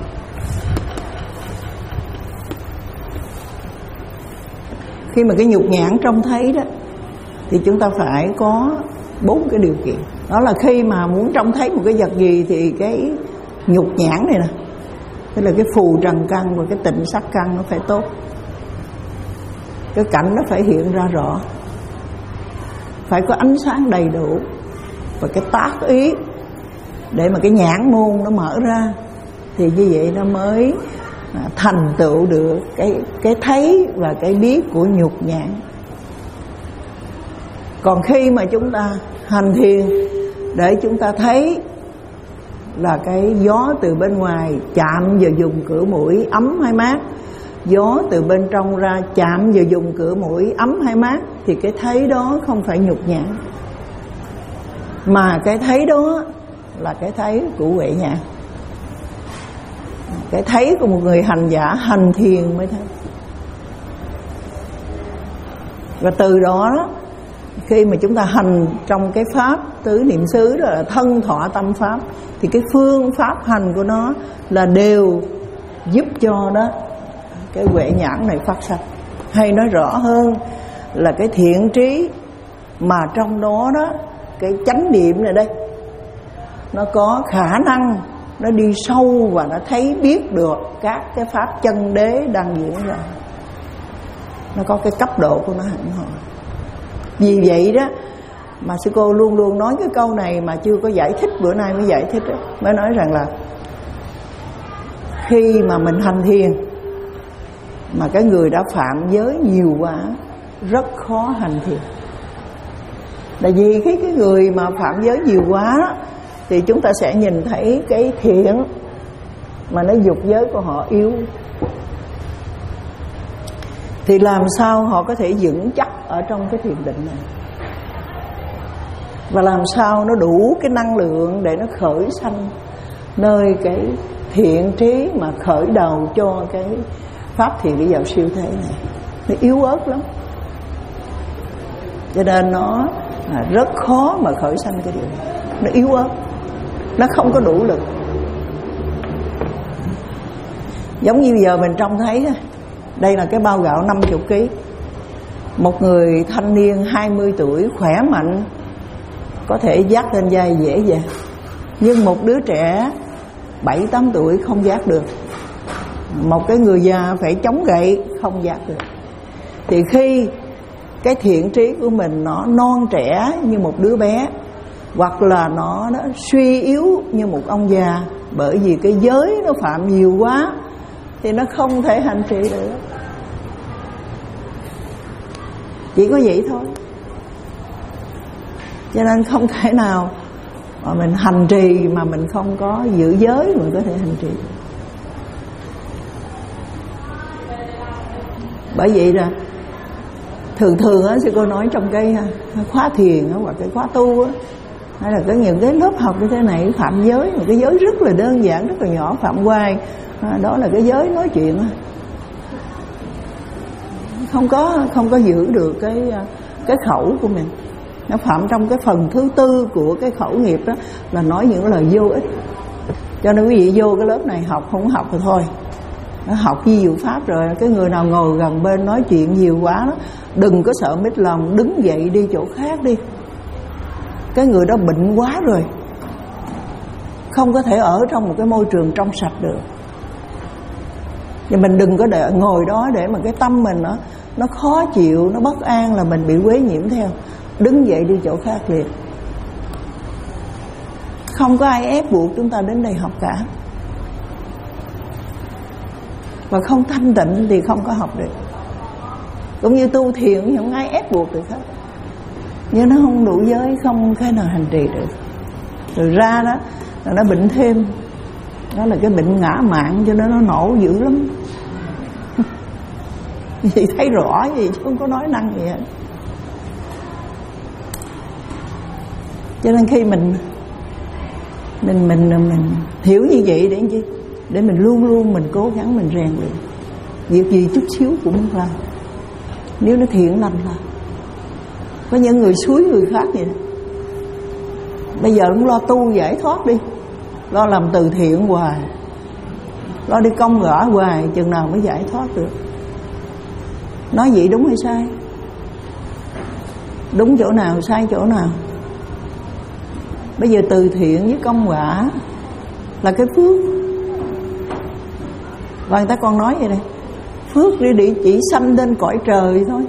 Khi mà cái nhục nhãn trông thấy đó thì chúng ta phải có bốn cái điều kiện. Đó là khi mà muốn trông thấy một cái vật gì thì cái nhục nhãn này nè, tức là cái phù trần căn và cái tịnh sắc căn nó phải tốt. Cái cảnh nó phải hiện ra rõ, phải có ánh sáng đầy đủ, và cái tác ý để mà cái nhãn môn nó mở ra, thì như vậy nó mới thành tựu được cái, cái thấy và cái biết của nhục nhãn. Còn khi mà chúng ta hành thiền để chúng ta thấy là cái gió từ bên ngoài chạm vào vùng cửa mũi ấm hay mát, gió từ bên trong ra chạm vào vùng cửa mũi ấm hay mát, thì cái thấy đó không phải nhục nhãn, mà cái thấy đó là cái thấy của huệ nhãn. Cái thấy của một người hành giả hành thiền mới thấy. Và từ đó đó, khi mà chúng ta hành trong cái pháp tứ niệm xứ, đó là thân thọ tâm pháp, thì cái phương pháp hành của nó là đều giúp cho đó cái huệ nhãn này phát sanh. Hay nói rõ hơn là cái thiện trí mà trong đó đó, cái chánh niệm này đây, nó có khả năng nó đi sâu và nó thấy biết được các cái pháp chân đế đang diễn ra. Nó có cái cấp độ của nó hẳn hoi. Vì vậy đó mà sư cô luôn luôn nói cái câu này mà chưa có giải thích, bữa nay mới giải thích đó. Mới nói rằng là khi mà mình hành thiền mà cái người đã phạm giới nhiều quá rất khó hành thiền. Tại vì khi cái người mà phạm giới nhiều quá thì chúng ta sẽ nhìn thấy cái thiện mà nó dục giới của họ yếu, thì làm sao họ có thể vững chắc ở trong cái thiền định này, và làm sao nó đủ cái năng lượng để nó khởi sanh nơi cái thiện trí mà khởi đầu cho cái pháp thiền đi vào siêu thế này. Nó yếu ớt lắm, cho nên nó rất khó mà khởi sanh cái điều này. Nó yếu ớt, nó không có đủ lực. Giống như giờ mình trông thấy đây là cái bao gạo năm mươi ki lô gam. Một người thanh niên hai mươi tuổi khỏe mạnh có thể vác lên vai dễ dàng, nhưng một đứa trẻ bảy tám tuổi không vác được. Một cái người già phải chống gậy không vác được. Thì khi cái thiện trí của mình nó non trẻ như một đứa bé, hoặc là nó, nó suy yếu như một ông già, bởi vì cái giới nó phạm nhiều quá thì nó không thể hành trì được. Chỉ có vậy thôi. Cho nên không thể nào mà mình hành trì mà mình không có giữ giới mình có thể hành trì. Bởi vậy là thường thường á, sư cô nói trong cái khóa thiền á, hoặc cái khóa tu á, hay là có những cái lớp học như thế này phạm giới, một cái giới rất là đơn giản, rất là nhỏ, phạm hoài, đó là cái giới nói chuyện á. Không có không có giữ được cái cái khẩu của mình. Nó phạm trong cái phần thứ tư của cái khẩu nghiệp đó là nói những lời vô ích. Cho nên quý vị vô cái lớp này học không học thì thôi, nó học di diệu pháp rồi. Cái người nào ngồi gần bên nói chuyện nhiều quá đó, đừng có sợ mít lòng, đứng dậy đi chỗ khác đi. Cái người đó bệnh quá rồi, không có thể ở trong một cái môi trường trong sạch được. Và mình đừng có để ngồi đó để mà cái tâm mình nó nó khó chịu, nó bất an là mình bị quấy nhiễm theo. Đứng dậy đi chỗ khác liền. Không có ai ép buộc chúng ta đến đây học cả. Và không thanh tịnh thì không có học được. Cũng như tu thiền thì không ai ép buộc được hết. Nhưng nó không đủ giới, không thể nào hành trì được. Rồi ra đó là nó bệnh thêm. Đó là cái bệnh ngã mạn, cho nên nó nổ dữ lắm. Chị thấy rõ gì chứ không có nói năng gì hết. Cho nên khi mình mình mình mình hiểu như vậy để chi? Để mình luôn luôn mình cố gắng mình rèn luyện. Việc gì chút xíu cũng làm. Nếu nó thiện lành là. Có những người xúi người khác vậy đó. Bây giờ cũng lo tu giải thoát đi, lo làm từ thiện hoài, lo đi công gõ hoài, chừng nào mới giải thoát được. Nói vậy đúng hay sai? Đúng chỗ nào, sai chỗ nào? Bây giờ từ thiện với công quả là cái phước. Và người ta còn nói vậy này, phước đi để chỉ sanh lên cõi trời thôi,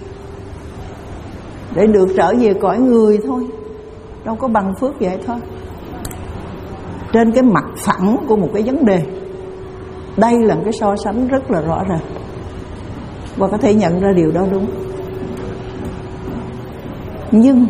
để được trở về cõi người thôi, đâu có bằng phước vậy thôi. Trên cái mặt phẳng của một cái vấn đề, đây là cái so sánh rất là rõ ràng, và có thể nhận ra điều đó đúng. Nhưng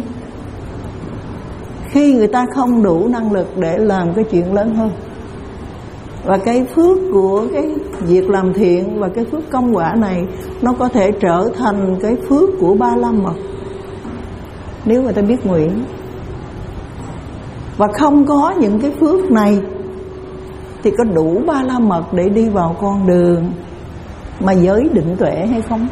khi người ta không đủ năng lực để làm cái chuyện lớn hơn, và cái phước của cái việc làm thiện và cái phước công quả này nó có thể trở thành cái phước của ba la mật, nếu người ta biết nguyện. Và không có những cái phước này thì có đủ ba la mật để đi vào con đường mà giới định tuệ hay không?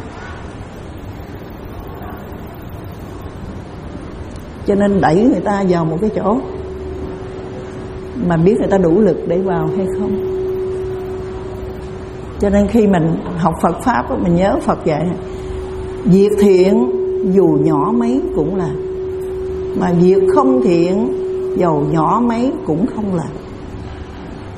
Cho nên đẩy người ta vào một cái chỗ mà biết người ta đủ lực để vào hay không. Cho nên khi mình học Phật Pháp, mình nhớ Phật dạy việc thiện dù nhỏ mấy cũng làm, mà việc không thiện dầu nhỏ mấy cũng không làm.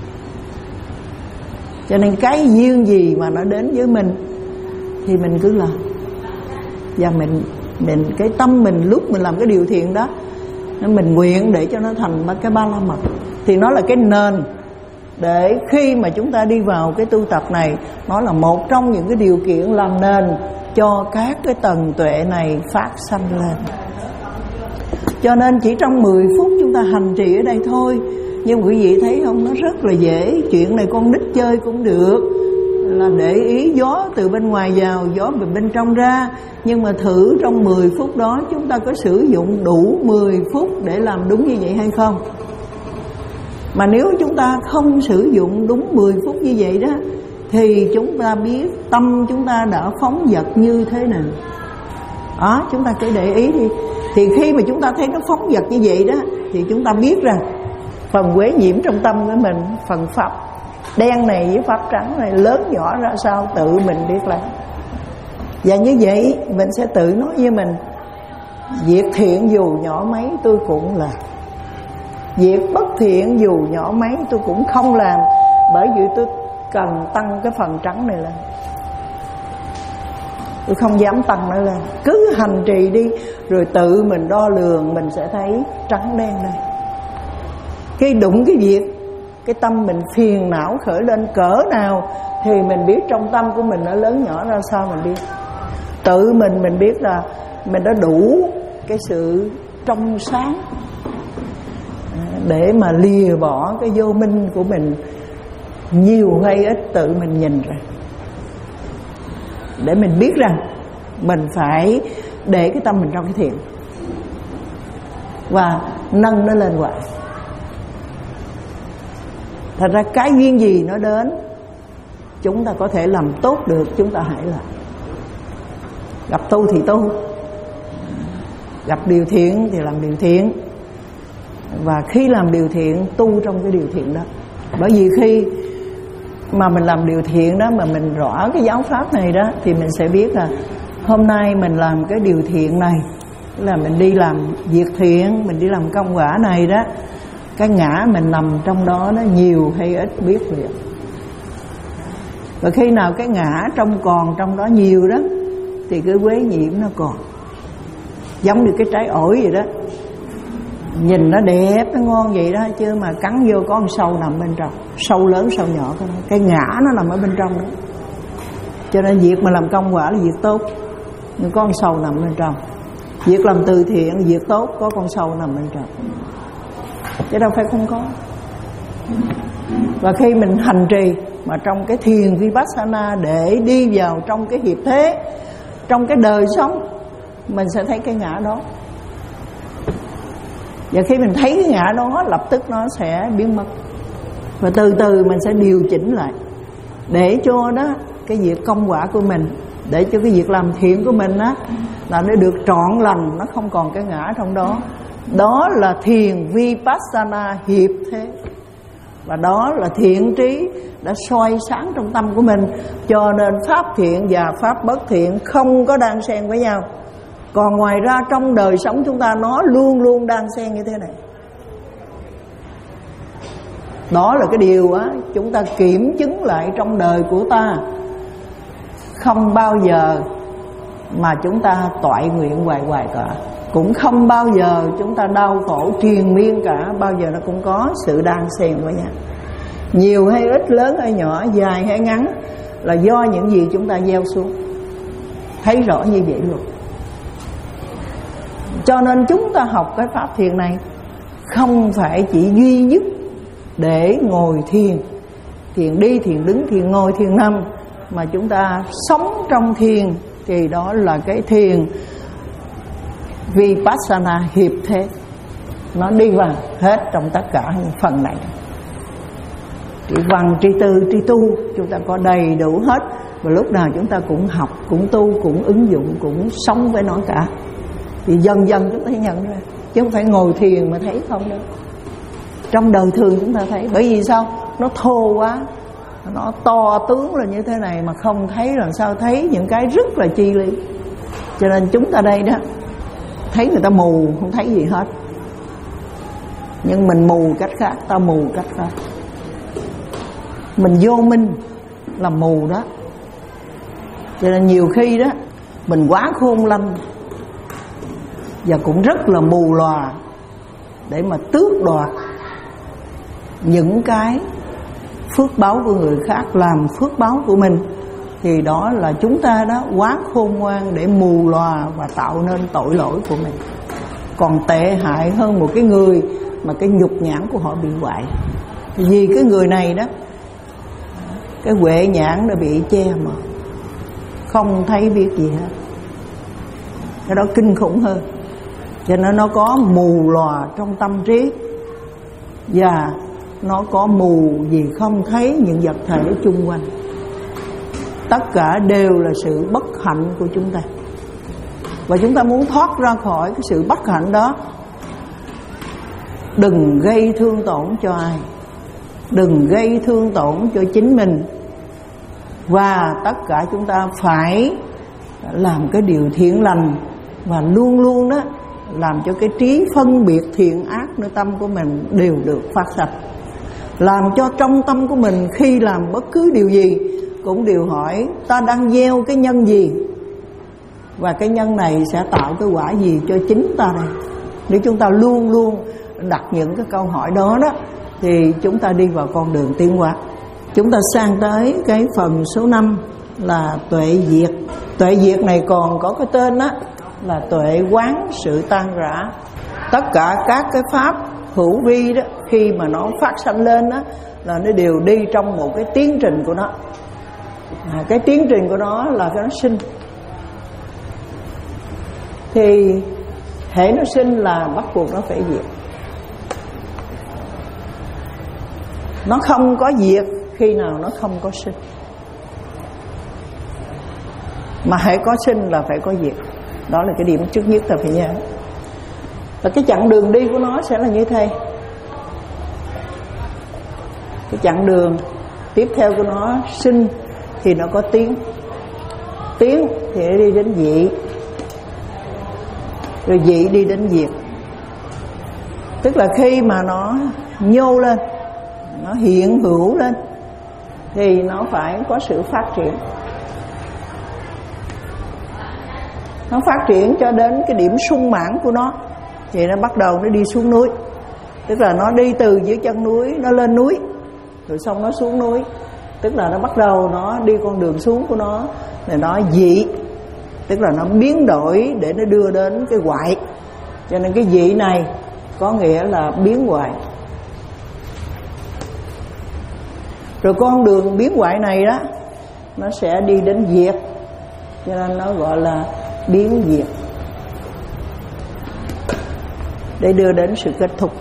Cho nên cái duyên gì mà nó đến với mình thì mình cứ làm. Và mình mình cái tâm mình lúc mình làm cái điều thiện đó, mình nguyện để cho nó thành cái ba la mật, thì nó là cái nền để khi mà chúng ta đi vào cái tu tập này, nó là một trong những cái điều kiện làm nền cho các cái tầng tuệ này phát sanh lên. Cho nên chỉ trong mười phút chúng ta hành trì ở đây thôi, nhưng quý vị thấy không, nó rất là dễ. Chuyện này con nít chơi cũng được, là để ý gió từ bên ngoài vào, gió từ bên trong ra. Nhưng mà thử trong mười phút đó chúng ta có sử dụng đủ mười phút để làm đúng như vậy hay không? Mà nếu chúng ta không sử dụng đúng mười phút như vậy đó, thì chúng ta biết tâm chúng ta đã phóng dật như thế nào. Đó, chúng ta cứ để ý đi. Thì khi mà chúng ta thấy nó phóng dật như vậy đó, thì chúng ta biết rằng phần quế nhiễm trong tâm của mình, phần pháp đen này với pháp trắng này lớn nhỏ ra sao tự mình biết là. Và như vậy mình sẽ tự nói với mình, việc thiện dù nhỏ mấy tôi cũng làm, việc bất thiện dù nhỏ mấy tôi cũng không làm, bởi vì tôi cần tăng cái phần trắng này lên, tôi không dám tăng nó lên. Cứ hành trì đi, rồi tự mình đo lường, mình sẽ thấy trắng đen đây. Khi đụng cái việc, cái tâm mình phiền não khởi lên cỡ nào, thì mình biết trong tâm của mình nó lớn nhỏ ra sao mình biết. Tự mình mình biết là mình đã đủ cái sự trong sáng để mà lìa bỏ cái vô minh của mình, nhiều hay ít tự mình nhìn ra, để mình biết rằng mình phải để cái tâm mình trong cái thiện và nâng nó lên hoài. Thật ra cái duyên gì nó đến, chúng ta có thể làm tốt được, chúng ta hãy làm. Gặp tu thì tu, gặp điều thiện thì làm điều thiện. Và khi làm điều thiện, tu trong cái điều thiện đó. Bởi vì khi mà mình làm điều thiện đó, mà mình rõ cái giáo pháp này đó, thì mình sẽ biết là hôm nay mình làm cái điều thiện này, là mình đi làm việc thiện, mình đi làm công quả này đó, cái ngã mình nằm trong đó nó nhiều hay ít biết liền. Và khi nào cái ngã trong còn trong đó nhiều đó, thì cái quế nhiễm nó còn. Giống như cái trái ổi vậy đó, nhìn nó đẹp, nó ngon vậy đó, chứ mà cắn vô có con sâu nằm bên trong. Sâu lớn, sâu nhỏ, cái ngã nó nằm ở bên trong đó. Cho nên việc mà làm công quả là việc tốt, nhưng có con sâu nằm bên trong. Việc làm từ thiện là việc tốt, có con sâu nằm bên trong, chứ đâu phải không có. Và khi mình hành trì mà trong cái thiền Vipassana để đi vào trong cái hiệp thế, trong cái đời sống, mình sẽ thấy cái ngã đó. Và khi mình thấy cái ngã đó, lập tức nó sẽ biến mất. Và từ từ mình sẽ điều chỉnh lại, để cho đó cái việc công quả của mình, để cho cái việc làm thiện của mình á, là nó được trọn lành, nó không còn cái ngã trong đó. Đó là thiền Vipassana hiệp thế. Và đó là thiện trí đã soi sáng trong tâm của mình. Cho nên pháp thiện và pháp bất thiện không có đan xen với nhau. Còn ngoài ra trong đời sống chúng ta, nó luôn luôn đan xen như thế này. Đó là cái điều á, chúng ta kiểm chứng lại trong đời của ta. Không bao giờ mà chúng ta toại nguyện hoài hoài cả, cũng không bao giờ chúng ta đau khổ triền miên cả. Bao giờ nó cũng có sự đan xen với nhau, nhiều hay ít, lớn hay nhỏ, dài hay ngắn, là do những gì chúng ta gieo xuống. Thấy rõ như vậy luôn. Cho nên chúng ta học cái pháp thiền này không phải chỉ duy nhất để ngồi thiền, thiền đi, thiền đứng, thiền ngồi, thiền nằm, mà chúng ta sống trong thiền thì đó là cái thiền Vipassana hiệp thế. Nó đi vào hết trong tất cả những phần này. Tri văn, tri tư, tri tu, chúng ta có đầy đủ hết. Và lúc nào chúng ta cũng học, cũng tu, cũng ứng dụng, cũng sống với nó cả. Thì dần dần chúng ta nhận ra, chứ không phải ngồi thiền mà thấy không đâu. Trong đời thường chúng ta thấy. Bởi vì sao? Nó thô quá, nó to tướng là như thế này, mà không thấy làm sao thấy những cái rất là chi lý. Cho nên chúng ta đây đó, thấy người ta mù, không thấy gì hết. Nhưng mình mù cách khác, ta mù cách khác. Mình vô minh, là mù đó. Cho nên nhiều khi đó mình quá khôn lanh và cũng rất là mù lòa để mà tước đoạt những cái phước báu của người khác làm phước báu của mình, thì đó là chúng ta đó quá khôn ngoan để mù lòa và tạo nên tội lỗi của mình. Còn tệ hại hơn một cái người mà cái nhục nhãn của họ bị hoại. Vì cái người này đó, cái huệ nhãn đã bị che mờ, không thấy biết gì hết. Cái đó kinh khủng hơn. Cho nên nó có mù lòa trong tâm trí, và nó có mù vì không thấy những vật thể chung quanh. Tất cả đều là sự bất hạnh của chúng ta. Và chúng ta muốn thoát ra khỏi cái sự bất hạnh đó, đừng gây thương tổn cho ai, đừng gây thương tổn cho chính mình. Và tất cả chúng ta phải làm cái điều thiện lành, và luôn luôn đó làm cho cái trí phân biệt thiện ác nơi tâm của mình đều được phát sạch. Làm cho trong tâm của mình khi làm bất cứ điều gì cũng đều hỏi ta đang gieo cái nhân gì, và cái nhân này sẽ tạo cái quả gì cho chính ta đây. Nếu chúng ta luôn luôn đặt những cái câu hỏi đó đó, thì chúng ta đi vào con đường tiến hóa. Chúng ta sang tới cái phần số năm là tuệ diệt. Tuệ diệt này còn có cái tên đó là tuệ quán sự tan rã. Tất cả các cái pháp hữu vi đó, khi mà nó phát sanh lên đó, là nó đều đi trong một cái tiến trình của nó. à, Cái tiến trình của nó là cái nó sinh. Thì hễ nó sinh là bắt buộc nó phải diệt. Nó không có diệt khi nào nó không có sinh. Mà hãy có sinh là phải có diệt. Đó là cái điểm trước nhất ta phải nhớ. Và cái chặng đường đi của nó sẽ là như thế. Cái chặng đường tiếp theo của nó sinh thì nó có tiến. Tiến thì đi đến dị, rồi dị đi đến diệt. Tức là khi mà nó nhô lên, nó hiện hữu lên, thì nó phải có sự phát triển. Nó phát triển cho đến cái điểm sung mãn của nó, thì nó bắt đầu nó đi xuống núi. Tức là nó đi từ dưới chân núi, nó lên núi, rồi xong nó xuống núi. Tức là nó bắt đầu nó đi con đường xuống của nó, rồi nó dị. Tức là nó biến đổi để nó đưa đến cái hoại. Cho nên cái dị này có nghĩa là biến hoại. Rồi con đường biến hoại này đó, nó sẽ đi đến diệt. Cho nên nó gọi là biến diệt, để đưa đến sự kết thúc.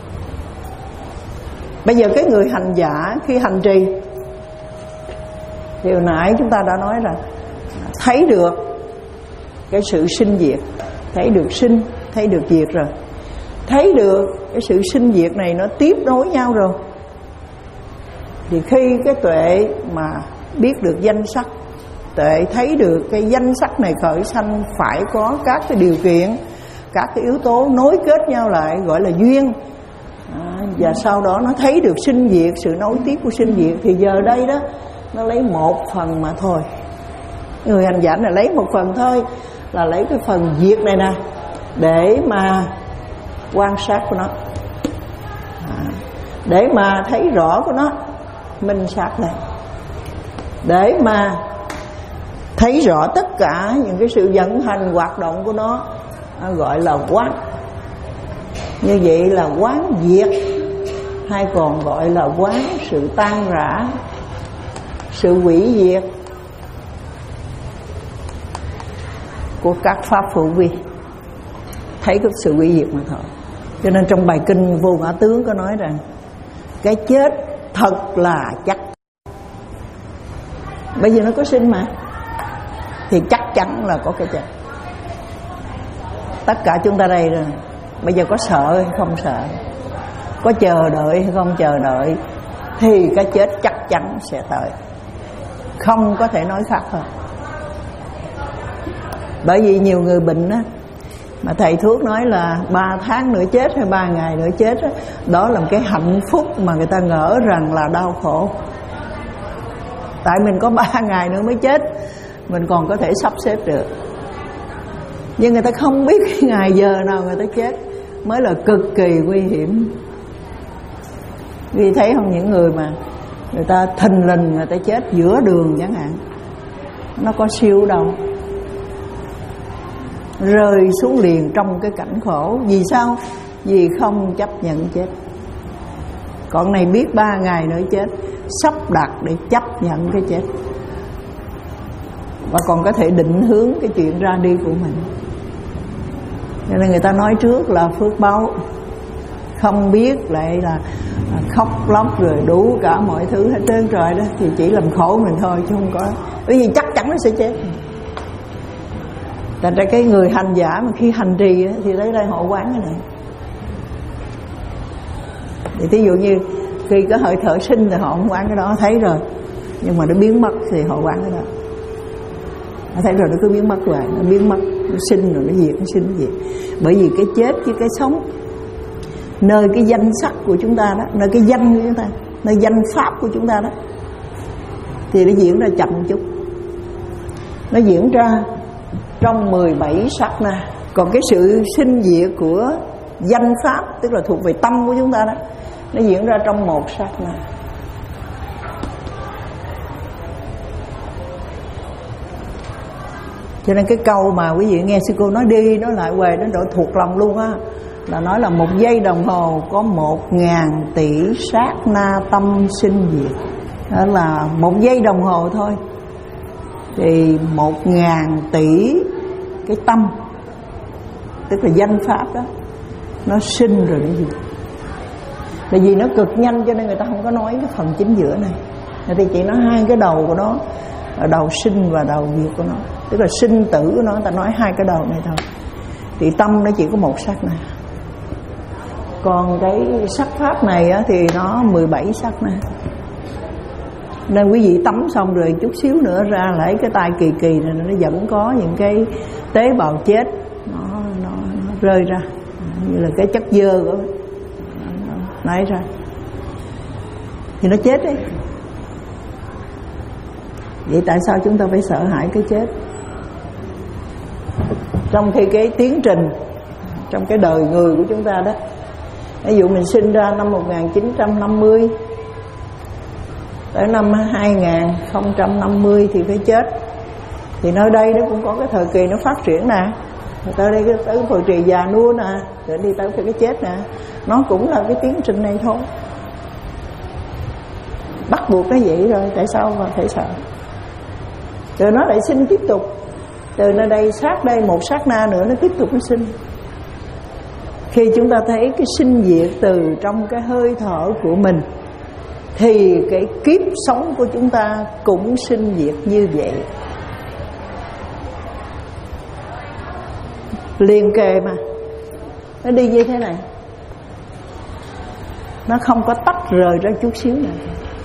Bây giờ cái người hành giả khi hành trì, thì hồi nãy chúng ta đã nói là thấy được cái sự sinh diệt, thấy được sinh, thấy được diệt rồi. Thấy được cái sự sinh diệt này nó tiếp nối nhau rồi, thì khi cái tuệ mà biết được danh sắc, tuệ thấy được cái danh sắc này khởi sanh phải có các cái điều kiện, các cái yếu tố nối kết nhau lại gọi là duyên. à, Và sau đó nó thấy được sinh diệt, sự nối tiếp của sinh diệt. Thì giờ đây đó, nó lấy một phần mà thôi. Người hành giả này lấy một phần thôi, là lấy cái phần diệt này nè, để mà quan sát của nó, à, để mà thấy rõ của nó, minh sát lại, để mà thấy rõ tất cả những cái sự vận hành hoạt động của nó, à, gọi là quán. Như vậy là quán diệt, hay còn gọi là quán sự tan rã, sự hủy diệt của các pháp hữu vi. Thấy cái sự hủy diệt mà thôi. Cho nên trong bài kinh Vô Ngã Tướng có nói rằng cái chết thật là chắc. Bây giờ nó có sinh mà, thì chắc chắn là có cái chết. Tất cả chúng ta đây rồi, bây giờ có sợ hay không sợ, có chờ đợi hay không chờ đợi, thì cái chết chắc chắn sẽ tới, không có thể nói khác hơn. Bởi vì nhiều người bệnh á, mà thầy thuốc nói là ba tháng nữa chết hay ba ngày nữa chết á, đó là một cái hạnh phúc mà người ta ngỡ rằng là đau khổ. Tại mình có ba ngày nữa mới chết, mình còn có thể sắp xếp được. Nhưng người ta không biết cái ngày giờ nào người ta chết mới là cực kỳ nguy hiểm. Vì thấy không, những người mà người ta thình lình người ta chết giữa đường chẳng hạn, nó có siêu đâu, rơi xuống liền trong cái cảnh khổ. Vì sao? Vì không chấp nhận chết. Còn này biết ba ngày nữa chết, sắp đặt để chấp nhận cái chết, và còn có thể định hướng cái chuyện ra đi của mình. Cho nên người ta nói trước là phước báu, không biết lại là khóc lóc rồi đủ cả mọi thứ hết trơn trời đó, thì chỉ làm khổ mình thôi chứ không có. Bởi vì chắc chắn nó sẽ chết. Thành ra cái người hành giả mà khi hành trì thì lấy đây họ quán cái này. Thì thí dụ như khi có hơi thở sinh thì họ không quán cái đó, thấy rồi, nhưng mà nó biến mất thì họ quán cái đó. Nó thấy rồi nó cứ biến mất hoài, nó biến mất, nó sinh rồi nó diệt, nó sinh nó diệt. Bởi vì cái chết với cái sống, nơi cái danh sắc của chúng ta đó, nơi cái danh của chúng ta, nơi danh pháp của chúng ta đó, thì nó diễn ra chậm chút. Nó diễn ra trong mười bảy sát na. Còn cái sự sinh diệt của danh pháp, tức là thuộc về tâm của chúng ta đó, nó diễn ra trong một sát na. Cho nên cái câu mà quý vị nghe sư cô nói đi nói lại hoài, nó đổi thuộc lòng luôn á, là nói là một giây đồng hồ có một ngàn tỷ sát na tâm sinh diệt. Đó là một giây đồng hồ thôi thì một ngàn tỷ cái tâm, tức là danh pháp đó, nó sinh rồi nó diệt. Tại vì nó cực nhanh cho nên người ta không có nói cái phần chính giữa này. Người ta chỉ nói hai cái đầu của nó, đầu sinh và đầu diệt của nó, tức là sinh tử của nó, người ta nói hai cái đầu này thôi. Thì tâm nó chỉ có một sắc này. Còn cái sắc pháp này á, thì nó mười bảy sắc này. Nên quý vị tắm xong rồi chút xíu nữa ra lấy cái tay kỳ kỳ này, nó vẫn có những cái tế bào chết nó, nó, nó rơi ra, như là cái chất dơ của nó nảy ra, thì nó chết đấy. Vậy tại sao chúng ta phải sợ hãi cái chết? Trong khi cái tiến trình trong cái đời người của chúng ta đó, ví dụ mình sinh ra năm một nghìn chín trăm năm mươi tới năm hai nghìn không trăm năm mươi thì phải chết. Thì nơi đây nó cũng có cái thời kỳ nó phát triển nè, rồi tới đây tới thời kỳ già nua nè, rồi đi tới cái chết nè. Nó cũng là cái tiến trình này thôi, bắt buộc cái vậy rồi, tại sao mà phải sợ? Rồi nó lại sinh tiếp tục, từ nơi đây sát đây một sát na nữa nó tiếp tục nó sinh. Khi chúng ta thấy cái sinh diệt từ trong cái hơi thở của mình, thì cái kiếp sống của chúng ta cũng sinh diệt như vậy, liền kề mà. Nó đi như thế này, nó không có tách rời ra chút xíu nào.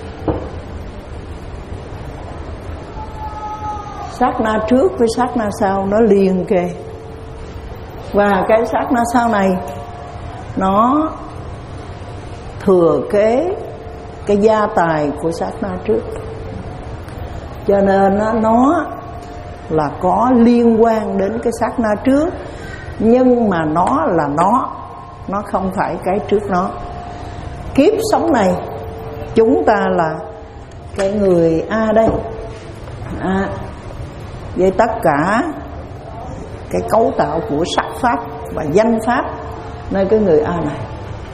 Sát na trước với sát na sau nó liền kề. Và cái sát na sau này nó thừa kế cái gia tài của sát na trước, cho nên nó là có liên quan đến cái sát na trước, nhưng mà nó là nó, nó không phải cái trước nó. Kiếp sống này chúng ta là cái người A đây, à, với tất cả cái cấu tạo của sắc pháp và danh pháp nơi cái người A này.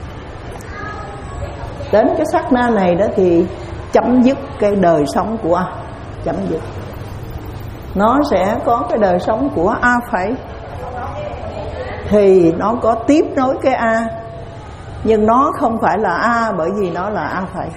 Đến cái sát na này đó thì chấm dứt cái đời sống của A, chấm dứt. Nó sẽ có cái đời sống của A phẩy, thì nó có tiếp nối cái A, nhưng nó không phải là A bởi vì nó là A phẩy.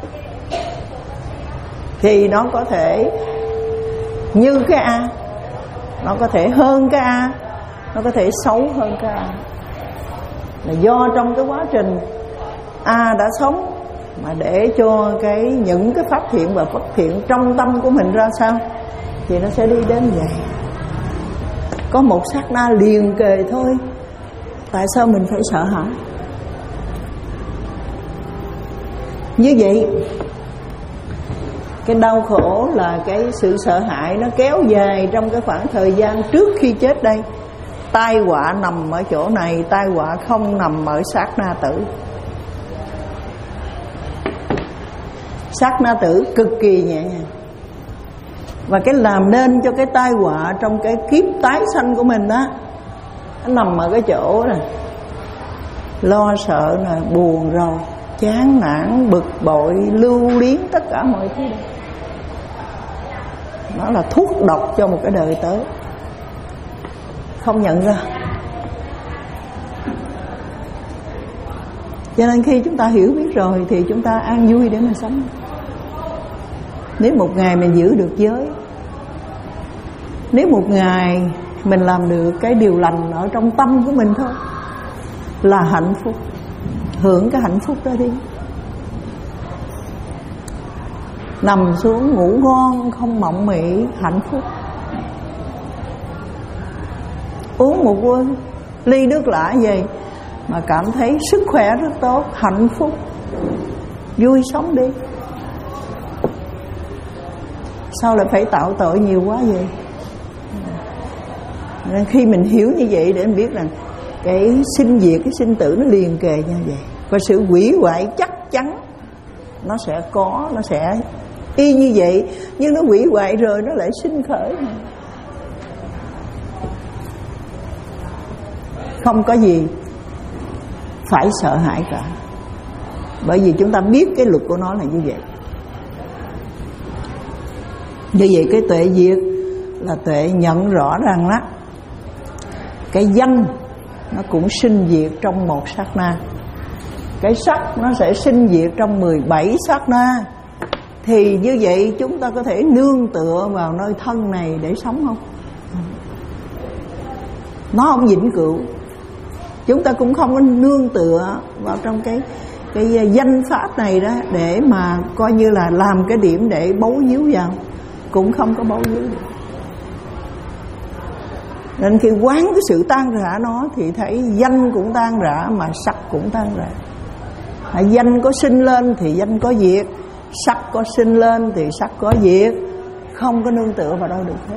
Thì nó có thể như cái A, nó có thể hơn cái A, nó có thể xấu hơn cái A. Là do trong cái quá trình A đã sống mà để cho cái những cái pháp thiện và bất thiện trong tâm của mình ra sao, thì nó sẽ đi đến vậy. Có một sát na liền kề thôi, tại sao mình phải sợ hãi? Như vậy Cái đau khổ là cái sự sợ hãi nó kéo dài trong cái khoảng thời gian trước khi chết đây. Tai họa nằm ở chỗ này, tai họa không nằm ở sát na tử. Sát na tử cực kỳ nhẹ nhàng. Và cái làm nên cho cái tai họa trong cái kiếp tái sanh của mình đó, nó nằm ở cái chỗ này. Lo sợ nè, buồn rầu, chán nản, bực bội, lưu luyến, tất cả mọi thứ đó. Nó là thuốc độc cho một cái đời tới, không nhận ra. Cho nên khi chúng ta hiểu biết rồi thì chúng ta an vui để mà sống. Nếu một ngày mình giữ được giới, nếu một ngày mình làm được cái điều lành ở trong tâm của mình thôi là hạnh phúc. Hưởng cái hạnh phúc đó đi. Nằm xuống ngủ ngon, không mộng mị, hạnh phúc. Uống một ly nước lã vậy mà cảm thấy sức khỏe rất tốt, hạnh phúc, vui sống đi. Sao lại phải tạo tội nhiều quá vậy? Nên khi mình hiểu như vậy để mình biết rằng cái sinh diệt, cái sinh tử nó liền kề như vậy. Và sự hủy hoại chắc chắn nó sẽ có, nó sẽ y như vậy. Nhưng nó hủy hoại rồi nó lại sinh khởi. Không có gì phải sợ hãi cả. Bởi vì chúng ta biết cái luật của nó là như vậy. Như vậy cái tuệ diệt là tuệ nhận rõ rằng đó, cái danh nó cũng sinh diệt trong một sát na. Cái sắc nó sẽ sinh diệt trong mười bảy sát na. Thì như vậy chúng ta có thể nương tựa vào nơi thân này để sống không? Nó không vĩnh cửu. Chúng ta cũng không có nương tựa vào trong cái cái danh pháp này đó để mà coi như là làm cái điểm để bấu víu vào, cũng không có bấu víu được. Nên khi quán cái sự tan rã nó thì thấy danh cũng tan rã mà sắc cũng tan rã. À, danh có sinh lên thì danh có diệt, sắc có sinh lên thì sắc có diệt, không có nương tựa vào đâu được hết.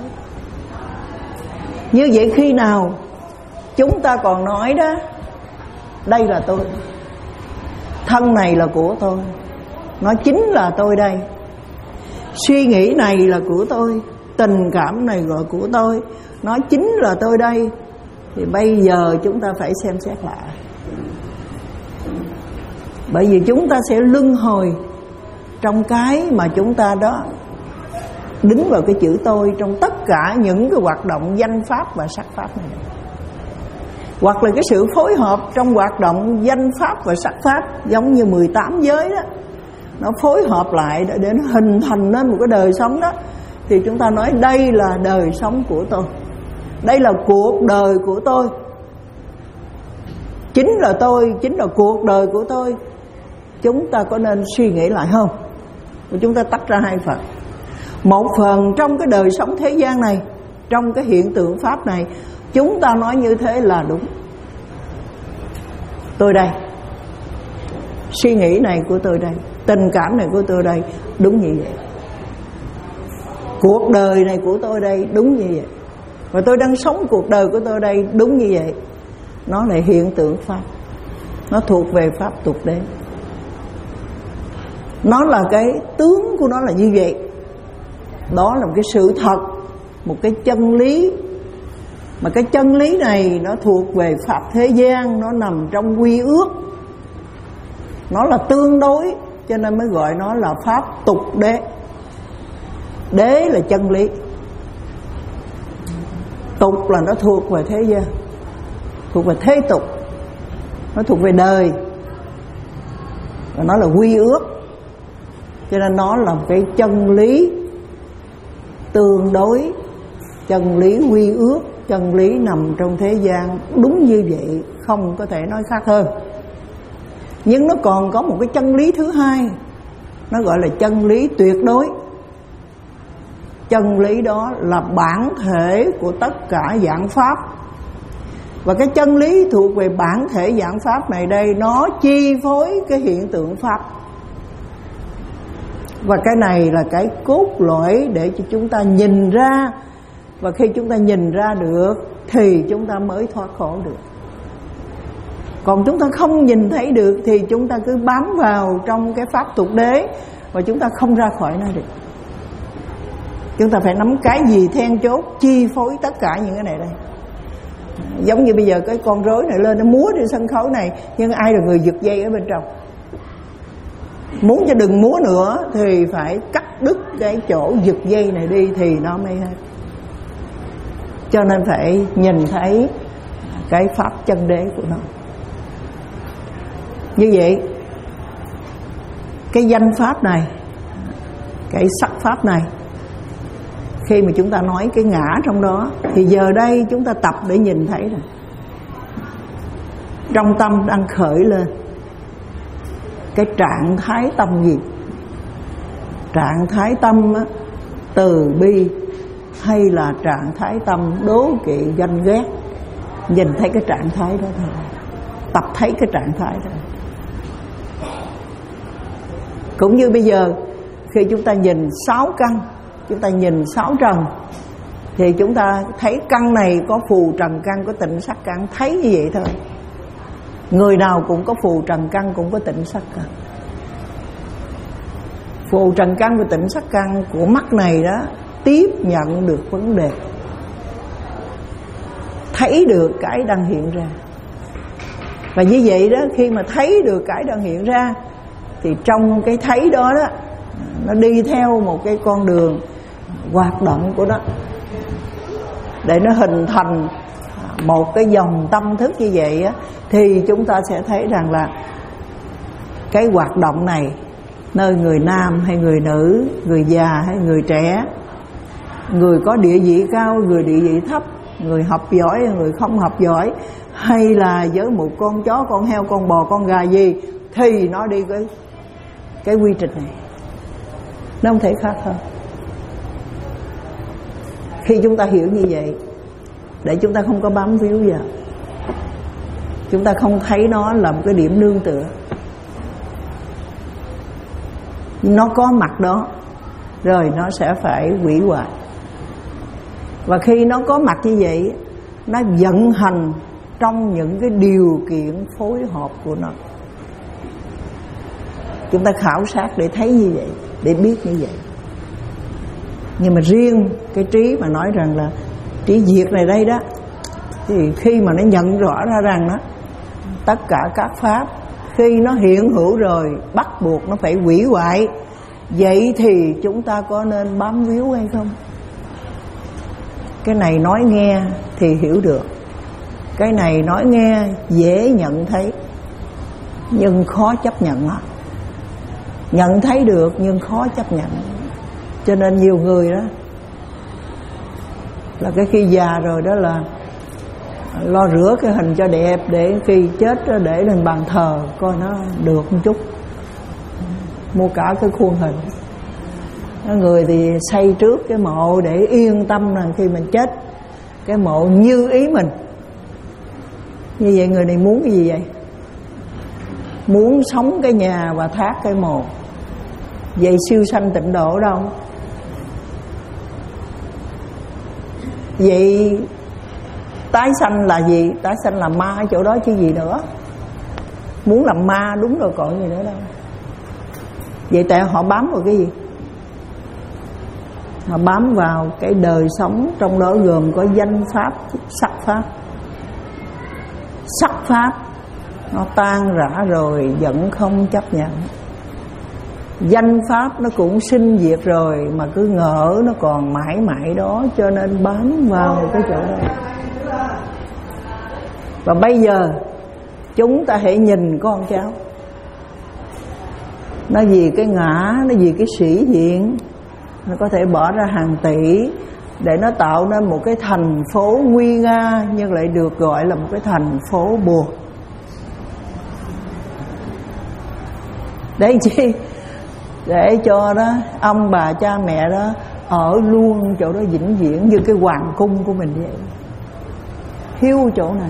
Như vậy khi nào chúng ta còn nói đó, đây là tôi, thân này là của tôi, nó chính là tôi đây, suy nghĩ này là của tôi, tình cảm này gọi của tôi, nó chính là tôi đây, thì bây giờ chúng ta phải xem xét lại. Bởi vì chúng ta sẽ luân hồi trong cái mà chúng ta đó đứng vào cái chữ tôi trong tất cả những cái hoạt động danh pháp và sắc pháp này. Hoặc là cái sự phối hợp trong hoạt động danh pháp và sắc pháp, giống như mười tám giới đó, nó phối hợp lại để nó hình thành nên một cái đời sống đó. Thì chúng ta nói đây là đời sống của tôi, đây là cuộc đời của tôi, chính là tôi, chính là cuộc đời của tôi. Chúng ta có nên suy nghĩ lại không? Chúng ta tách ra hai phần. Một phần trong cái đời sống thế gian này, trong cái hiện tượng pháp này, chúng ta nói như thế là đúng. Tôi đây, suy nghĩ này của tôi đây, tình cảm này của tôi đây, đúng như vậy. Cuộc đời này của tôi đây, đúng như vậy. Và tôi đang sống cuộc đời của tôi đây, đúng như vậy. Nó là hiện tượng pháp, nó thuộc về pháp tục đế. Nó là cái tướng của nó là như vậy. Đó là một cái sự thật, một cái chân lý. Mà cái chân lý này nó thuộc về pháp thế gian, nó nằm trong quy ước, nó là tương đối, cho nên mới gọi nó là pháp tục đế. Đế là chân lý, tục là nó thuộc về thế gian, thuộc về thế tục, nó thuộc về đời, và nó là quy ước. Cho nên nó là một cái chân lý tương đối, chân lý quy ước, chân lý nằm trong thế gian, đúng như vậy, không có thể nói khác hơn. Nhưng nó còn có một cái chân lý thứ hai, nó gọi là chân lý tuyệt đối. Chân lý đó là bản thể của tất cả dạng pháp. Và cái chân lý thuộc về bản thể dạng pháp này đây, nó chi phối cái hiện tượng pháp. Và cái này là cái cốt lõi để cho chúng ta nhìn ra. Và khi chúng ta nhìn ra được thì chúng ta mới thoát khổ được. Còn chúng ta không nhìn thấy được thì chúng ta cứ bám vào trong cái pháp tục đế và chúng ta không ra khỏi nó được. Chúng ta phải nắm cái gì then chốt chi phối tất cả những cái này đây. Giống như bây giờ cái con rối này lên nó múa trên sân khấu này, nhưng ai là người giật dây ở bên trong? Muốn cho đừng múa nữa thì phải cắt đứt cái chỗ giật dây này đi thì nó mới hết. Cho nên phải nhìn thấy cái pháp chân đế của nó. Như vậy cái danh pháp này, cái sắc pháp này, khi mà chúng ta nói cái ngã trong đó thì giờ đây chúng ta tập để nhìn thấy rồi. Trong tâm đang khởi lên cái trạng thái tâm gì? Trạng thái tâm á, từ bi hay là trạng thái tâm đố kỵ ganh ghét? Nhìn thấy cái trạng thái đó thôi, tập thấy cái trạng thái đó. Cũng như bây giờ khi chúng ta nhìn sáu căn, chúng ta nhìn sáu trần, thì chúng ta thấy căn này có phù trần căn, có tịnh sắc căn, thấy như vậy thôi. Người nào cũng có phù trần căn, cũng có tịnh sắc căn. Phù trần căn và tịnh sắc căn của mắt này đó tiếp nhận được vấn đề, thấy được cái đang hiện ra. Và như vậy đó, khi mà thấy được cái đang hiện ra thì trong cái thấy đó đó, nó đi theo một cái con đường hoạt động của nó, để nó hình thành một cái dòng tâm thức như vậy á, thì chúng ta sẽ thấy rằng là cái hoạt động này, nơi người nam hay người nữ, người già hay người trẻ, người có địa vị cao, người địa vị thấp, người học giỏi hay người không học giỏi, hay là với một con chó, con heo, con bò, con gà gì, thì nó đi cái cái quy trình này. Nó không thể khác hơn. Khi chúng ta hiểu như vậy, để chúng ta không có bám víu vào, chúng ta không thấy nó là một cái điểm nương tựa. Nó có mặt đó rồi nó sẽ phải hủy hoại. Và khi nó có mặt như vậy, nó vận hành trong những cái điều kiện phối hợp của nó. Chúng ta khảo sát để thấy như vậy, để biết như vậy. Nhưng mà riêng cái trí mà nói rằng là trí diệt này đây đó, thì khi mà nó nhận rõ ra rằng đó, tất cả các pháp khi nó hiện hữu rồi bắt buộc nó phải hủy hoại, vậy thì chúng ta có nên bám víu hay không? Cái này nói nghe thì hiểu được, cái này nói nghe dễ nhận thấy, nhưng khó chấp nhận lắm. Nhận thấy được nhưng khó chấp nhận. Cho nên nhiều người đó là cái khi già rồi đó là lo rửa cái hình cho đẹp, để khi chết đó để lên bàn thờ coi nó được một chút, mua cả cái khuôn hình. Người thì xây trước cái mộ để yên tâm rằng khi mình chết cái mộ như ý mình. Như vậy người này muốn cái gì vậy? Muốn sống cái nhà và thác cái mộ. Vậy siêu sanh tịnh độ đâu? Vậy tái sanh là gì? Tái sanh là ma ở chỗ đó chứ gì nữa. Muốn làm ma đúng rồi còn gì nữa đâu. Vậy tại họ bám vào cái gì? Họ bám vào cái đời sống, trong đó gồm có danh pháp, sắc pháp. Sắc pháp nó tan rã rồi vẫn không chấp nhận. Danh pháp nó cũng sinh diệt rồi mà cứ ngỡ nó còn mãi mãi đó, cho nên bám vào cái chỗ đó. Và bây giờ chúng ta hãy nhìn con cháu, nó vì cái ngã, nó vì cái sĩ diện, nó có thể bỏ ra hàng tỷ để nó tạo nên một cái thành phố nguy nga, nhưng lại được gọi là một cái thành phố buồn. Đấy chi? Để cho đó ông bà cha mẹ đó ở luôn chỗ đó vĩnh viễn, như cái hoàng cung của mình vậy. Hiu chỗ nào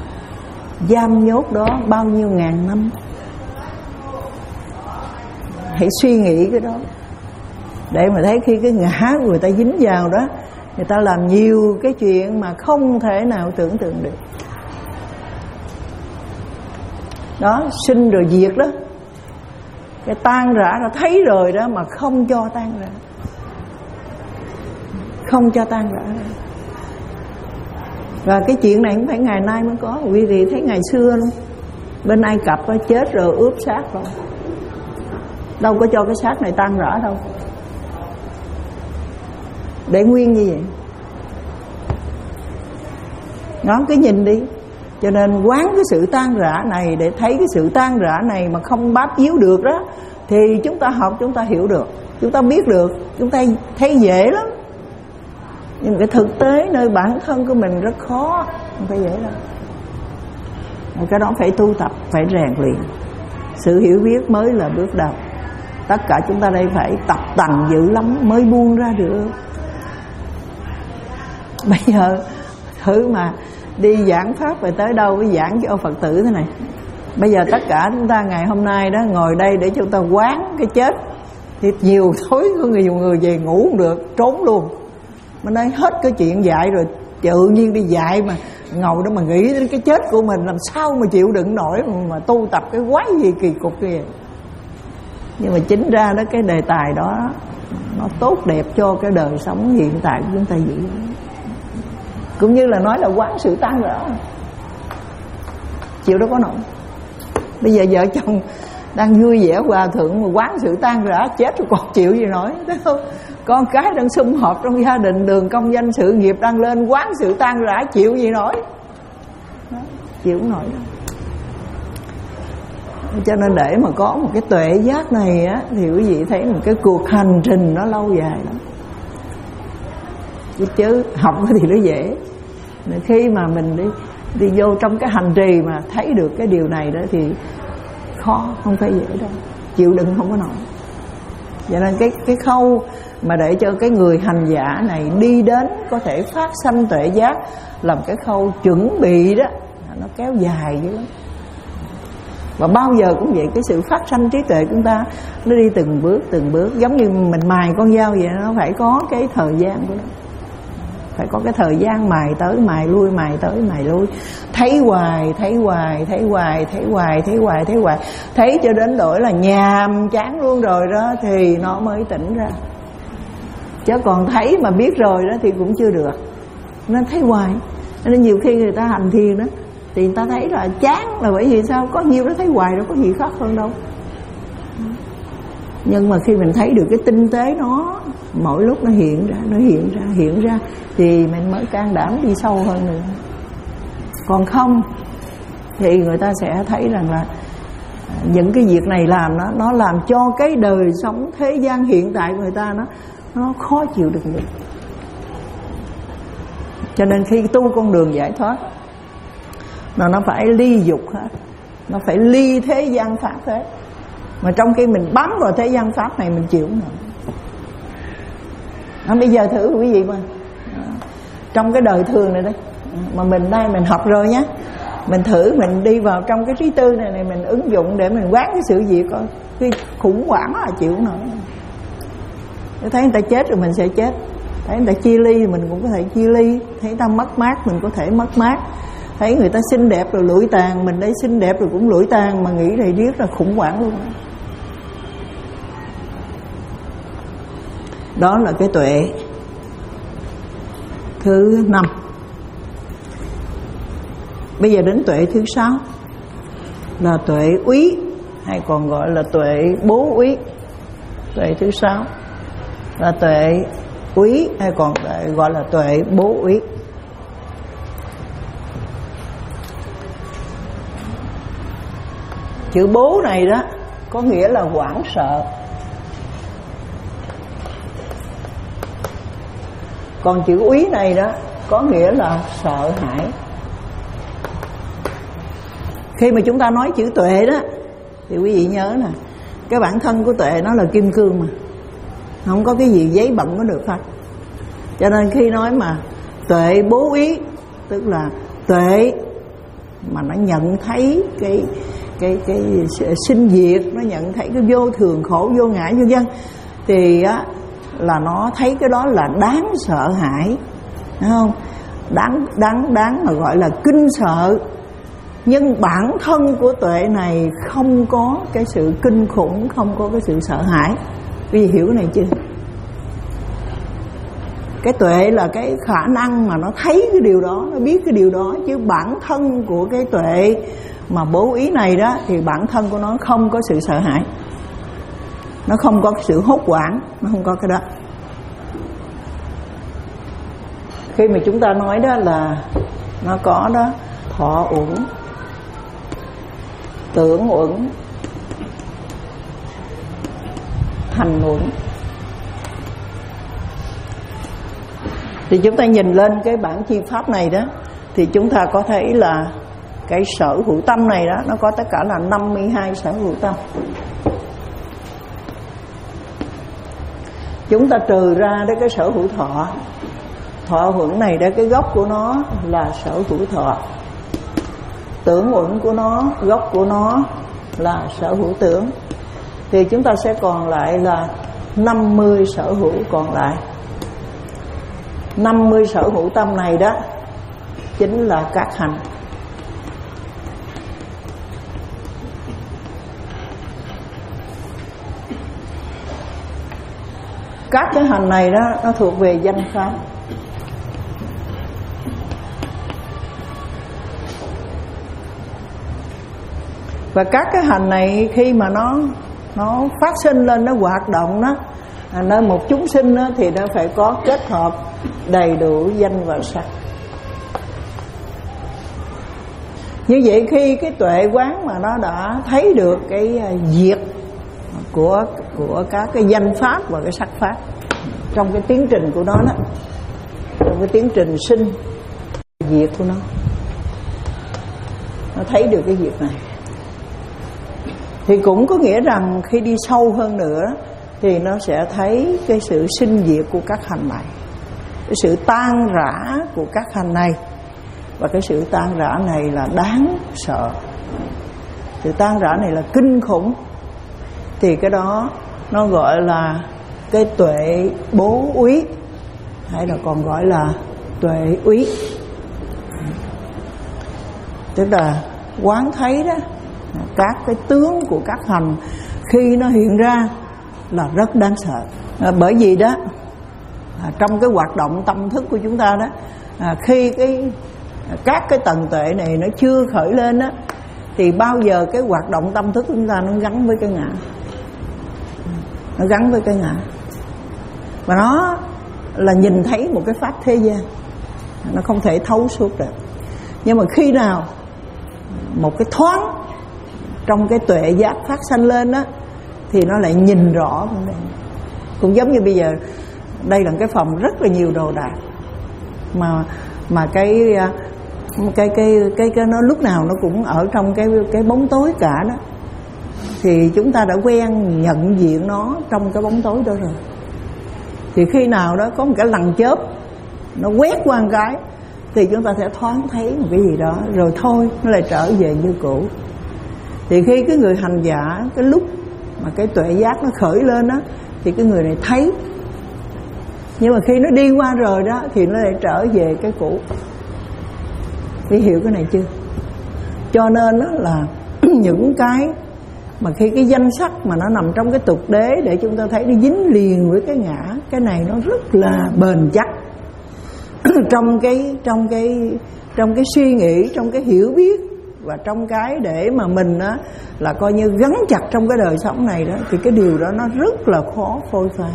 giam nhốt đó bao nhiêu ngàn năm. hãy suy nghĩ cái đó để mà thấy khi cái ngã người ta dính vào đó, người ta làm nhiều cái chuyện mà không thể nào tưởng tượng được. Đó, sinh rồi diệt đó, cái tan rã là thấy rồi đó mà không cho tan rã, không cho tan rã. Và cái chuyện này không phải ngày nay mới có, quý vị thấy ngày xưa luôn. Bên Ai Cập chết rồi ướp xác rồi, đâu có cho cái xác này tan rã đâu, để nguyên như vậy. Nó cứ nhìn đi. Cho nên quán cái sự tan rã này, để thấy cái sự tan rã này mà không bám víu được đó, thì chúng ta học, chúng ta hiểu được, chúng ta biết được, chúng ta thấy dễ lắm. Nhưng mà cái thực tế nơi bản thân của mình rất khó, không phải dễ đâu. Cái đó phải tu tập, phải rèn luyện. Sự hiểu biết mới là bước đầu. Tất cả chúng ta đây phải tập tành dữ lắm mới buông ra được. Bây giờ thử mà đi giảng pháp rồi tới đâu mới giảng cho Phật tử thế này. Bây giờ tất cả chúng ta ngày hôm nay đó ngồi đây để chúng ta quán cái chết, thì nhiều thối có người, nhiều người về ngủ không được, trốn luôn. Mà nói hết cái chuyện dạy rồi, tự nhiên đi dạy mà ngồi đó mà nghĩ đến cái chết của mình, làm sao mà chịu đựng nổi mà, mà tu tập cái quái gì kỳ cục kia. Nhưng mà chính ra đó cái đề tài đó nó tốt đẹp cho cái đời sống hiện tại của chúng ta vậy. Cũng như là nói là quán sự tan rã, chịu đâu có nổi. Bây giờ vợ chồng đang vui vẻ hòa thượng mà quán sự tan rã, chết rồi còn chịu gì nổi, thấy không? Con cái đang sum họp trong gia đình, đường công danh sự nghiệp đang lên, quán sự tan rã chịu gì nổi. Đó, chịu không nổi đâu. Cho nên để mà có một cái tuệ giác này á, thì quý vị thấy một cái cuộc hành trình nó lâu dài lắm. Chứ, chứ học thì nó dễ. Khi mà mình đi đi vô trong cái hành trì mà thấy được cái điều này đó thì khó, không phải dễ đâu, chịu đựng không có nổi. Cho nên cái cái khâu mà để cho cái người hành giả này đi đến có thể phát sanh tuệ giác, làm cái khâu chuẩn bị đó, nó kéo dài dữ lắm. Và bao giờ cũng vậy, cái sự phát sanh trí tuệ của chúng ta nó đi từng bước từng bước, giống như mình mài con dao vậy, nó phải có cái thời gian của nó, phải có cái thời gian mài tới mài lui, mài tới mài lui, thấy hoài thấy hoài thấy hoài thấy hoài thấy hoài thấy hoài thấy cho đến đổi là nhàm chán luôn rồi đó thì nó mới tỉnh ra. Chứ còn thấy mà biết rồi đó thì cũng chưa được, nên thấy hoài. Nên nhiều khi người ta hành thiền đó thì người ta thấy là chán, là bởi vì sao? Có nhiều đó thấy hoài đâu có gì khác hơn đâu. Nhưng mà khi mình thấy được cái tinh tế nó, mỗi lúc nó hiện ra, nó hiện ra, hiện ra thì mình mới can đảm đi sâu hơn nữa. Còn không thì người ta sẽ thấy rằng là những cái việc này làm nó nó làm cho cái đời sống thế gian hiện tại của người ta nó nó khó chịu được nhiều. Cho nên khi tu con đường giải thoát là nó phải ly dục hết, nó phải ly thế gian pháp hết. Mà trong khi mình bám vào thế gian pháp này mình chịu không nổi. À, bây giờ thử quý vị mà trong cái đời thường này đây mà mình đây mình học rồi nhé, mình thử mình đi vào trong cái trí tư này này, mình ứng dụng để mình quán cái sự việc coi, cái khủng hoảng là chịu không nổi. Thấy người ta chết rồi mình sẽ chết, thấy người ta chia ly thì mình cũng có thể chia ly, thấy người ta mất mát mình có thể mất mát, thấy người ta xinh đẹp rồi lụi tàn, mình đây xinh đẹp rồi cũng lụi tàn, mà nghĩ này riết là khủng hoảng luôn. Đó là cái tuệ thứ năm. Bây giờ đến tuệ thứ sáu là tuệ úy, hay còn gọi là tuệ bố úy. Tuệ thứ sáu là tuệ úy, hay còn gọi là tuệ bố úy. Chữ bố này đó có nghĩa là hoảng sợ. Còn chữ úy này đó có nghĩa là sợ hãi. Khi mà chúng ta nói chữ tuệ đó thì quý vị nhớ nè, cái bản thân của tuệ nó là kim cương mà, không có cái gì giấy bận có được hết. Cho nên khi nói mà tuệ bố úy, tức là tuệ mà nó nhận thấy cái cái cái sinh diệt, nó nhận thấy cái vô thường, khổ, vô ngã, vân vân, thì á là nó thấy cái đó là đáng sợ hãi, đúng không? Đáng đáng đáng mà gọi là kinh sợ. Nhưng bản thân của tuệ này không có cái sự kinh khủng, không có cái sự sợ hãi. Quý vị hiểu cái này chưa? Cái tuệ là cái khả năng mà nó thấy cái điều đó, nó biết cái điều đó. Chứ bản thân của cái tuệ mà bố ý này đó, thì bản thân của nó không có sự sợ hãi, nó không có sự hốt hoảng, nó không có cái đó. Khi mà chúng ta nói đó là nó có đó thọ uẩn, tưởng uẩn, hành uẩn, thì chúng ta nhìn lên cái bản chi pháp này đó, thì chúng ta có thấy là cái sở hữu tâm này đó, nó có tất cả là năm mươi hai sở hữu tâm. Chúng ta trừ ra đó cái sở hữu thọ. Thọ uẩn này đó, cái gốc của nó là sở hữu thọ. Tưởng uẩn của nó, gốc của nó là sở hữu tưởng. Thì chúng ta sẽ còn lại là năm mươi sở hữu còn lại. năm mươi sở hữu tâm này đó chính là các hành. Các cái hành này đó nó thuộc về danh pháp. Và các cái hành này khi mà nó nó phát sinh lên, nó hoạt động đó, à, nơi một chúng sinh đó, thì nó phải có kết hợp đầy đủ danh và sắc. Như vậy khi cái tuệ quán mà nó đã thấy được cái diệt của của các cái danh pháp và cái sắc pháp trong cái tiến trình của nó đó, trong cái tiến trình sinh diệt của nó, nó thấy được cái việc này, thì cũng có nghĩa rằng khi đi sâu hơn nữa thì nó sẽ thấy cái sự sinh diệt của các hành này, cái sự tan rã của các hành này. Và cái sự tan rã này là đáng sợ, sự tan rã này là kinh khủng. Thì cái đó nó gọi là cái tuệ bố úy, hay là còn gọi là tuệ úy. Tức là quán thấy đó, các cái tướng của các hành khi nó hiện ra là rất đáng sợ. À, bởi vì đó à, trong cái hoạt động tâm thức của chúng ta đó, à, khi cái các cái tầng tuệ này nó chưa khởi lên đó, thì bao giờ cái hoạt động tâm thức của chúng ta nó gắn với cái ngã, nó gắn với cái ngã, và nó là nhìn thấy một cái pháp thế gian, nó không thể thấu suốt được. Nhưng mà khi nào một cái thoáng trong cái tuệ giác phát sanh lên đó, thì nó lại nhìn rõ vấn đề. Cũng giống như bây giờ đây là cái phòng rất là nhiều đồ đạc, mà mà cái cái cái cái cái nó lúc nào nó cũng ở trong cái cái bóng tối cả đó, thì chúng ta đã quen nhận diện nó trong cái bóng tối đó rồi. Thì khi nào đó có một cái lằn chớp nó quét qua một cái, thì chúng ta sẽ thoáng thấy một cái gì đó, rồi thôi nó lại trở về như cũ. Thì khi cái người hành giả, cái lúc mà cái tuệ giác nó khởi lên đó, thì cái người này thấy. Nhưng mà khi nó đi qua rồi đó, thì nó lại trở về cái cũ. Thì hiểu cái này chưa? Cho nên đó là những cái mà khi cái danh sắc mà nó nằm trong cái tục đế, để chúng ta thấy nó dính liền với cái ngã, cái này nó rất là bền chắc trong cái trong cái trong cái suy nghĩ, trong cái hiểu biết, và trong cái để mà mình á là coi như gắn chặt trong cái đời sống này đó, thì cái điều đó nó rất là khó phôi phai.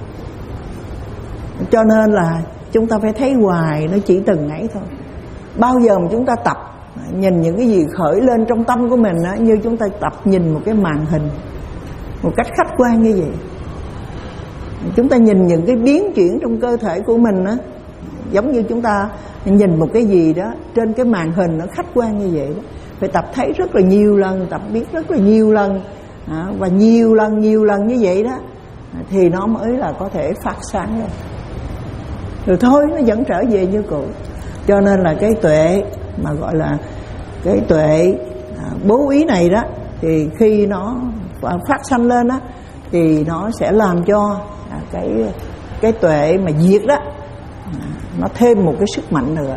Cho nên là chúng ta phải thấy hoài, nó chỉ từng ấy thôi. Bao giờ mà chúng ta tập nhìn những cái gì khởi lên trong tâm của mình á, như chúng ta tập nhìn một cái màn hình một cách khách quan như vậy. Chúng ta nhìn những cái biến chuyển trong cơ thể của mình á, giống như chúng ta nhìn một cái gì đó trên cái màn hình nó khách quan như vậy đó. Phải tập thấy rất là nhiều lần, tập biết rất là nhiều lần, à, và nhiều lần nhiều lần như vậy đó, thì nó mới là có thể phát sáng lên. Rồi thôi nó vẫn trở về như cũ. Cho nên là cái tuệ mà gọi là cái tuệ à, bố ý này đó, thì khi nó phát sanh lên đó thì nó sẽ làm cho cái cái tuệ mà diệt đó nó thêm một cái sức mạnh nữa,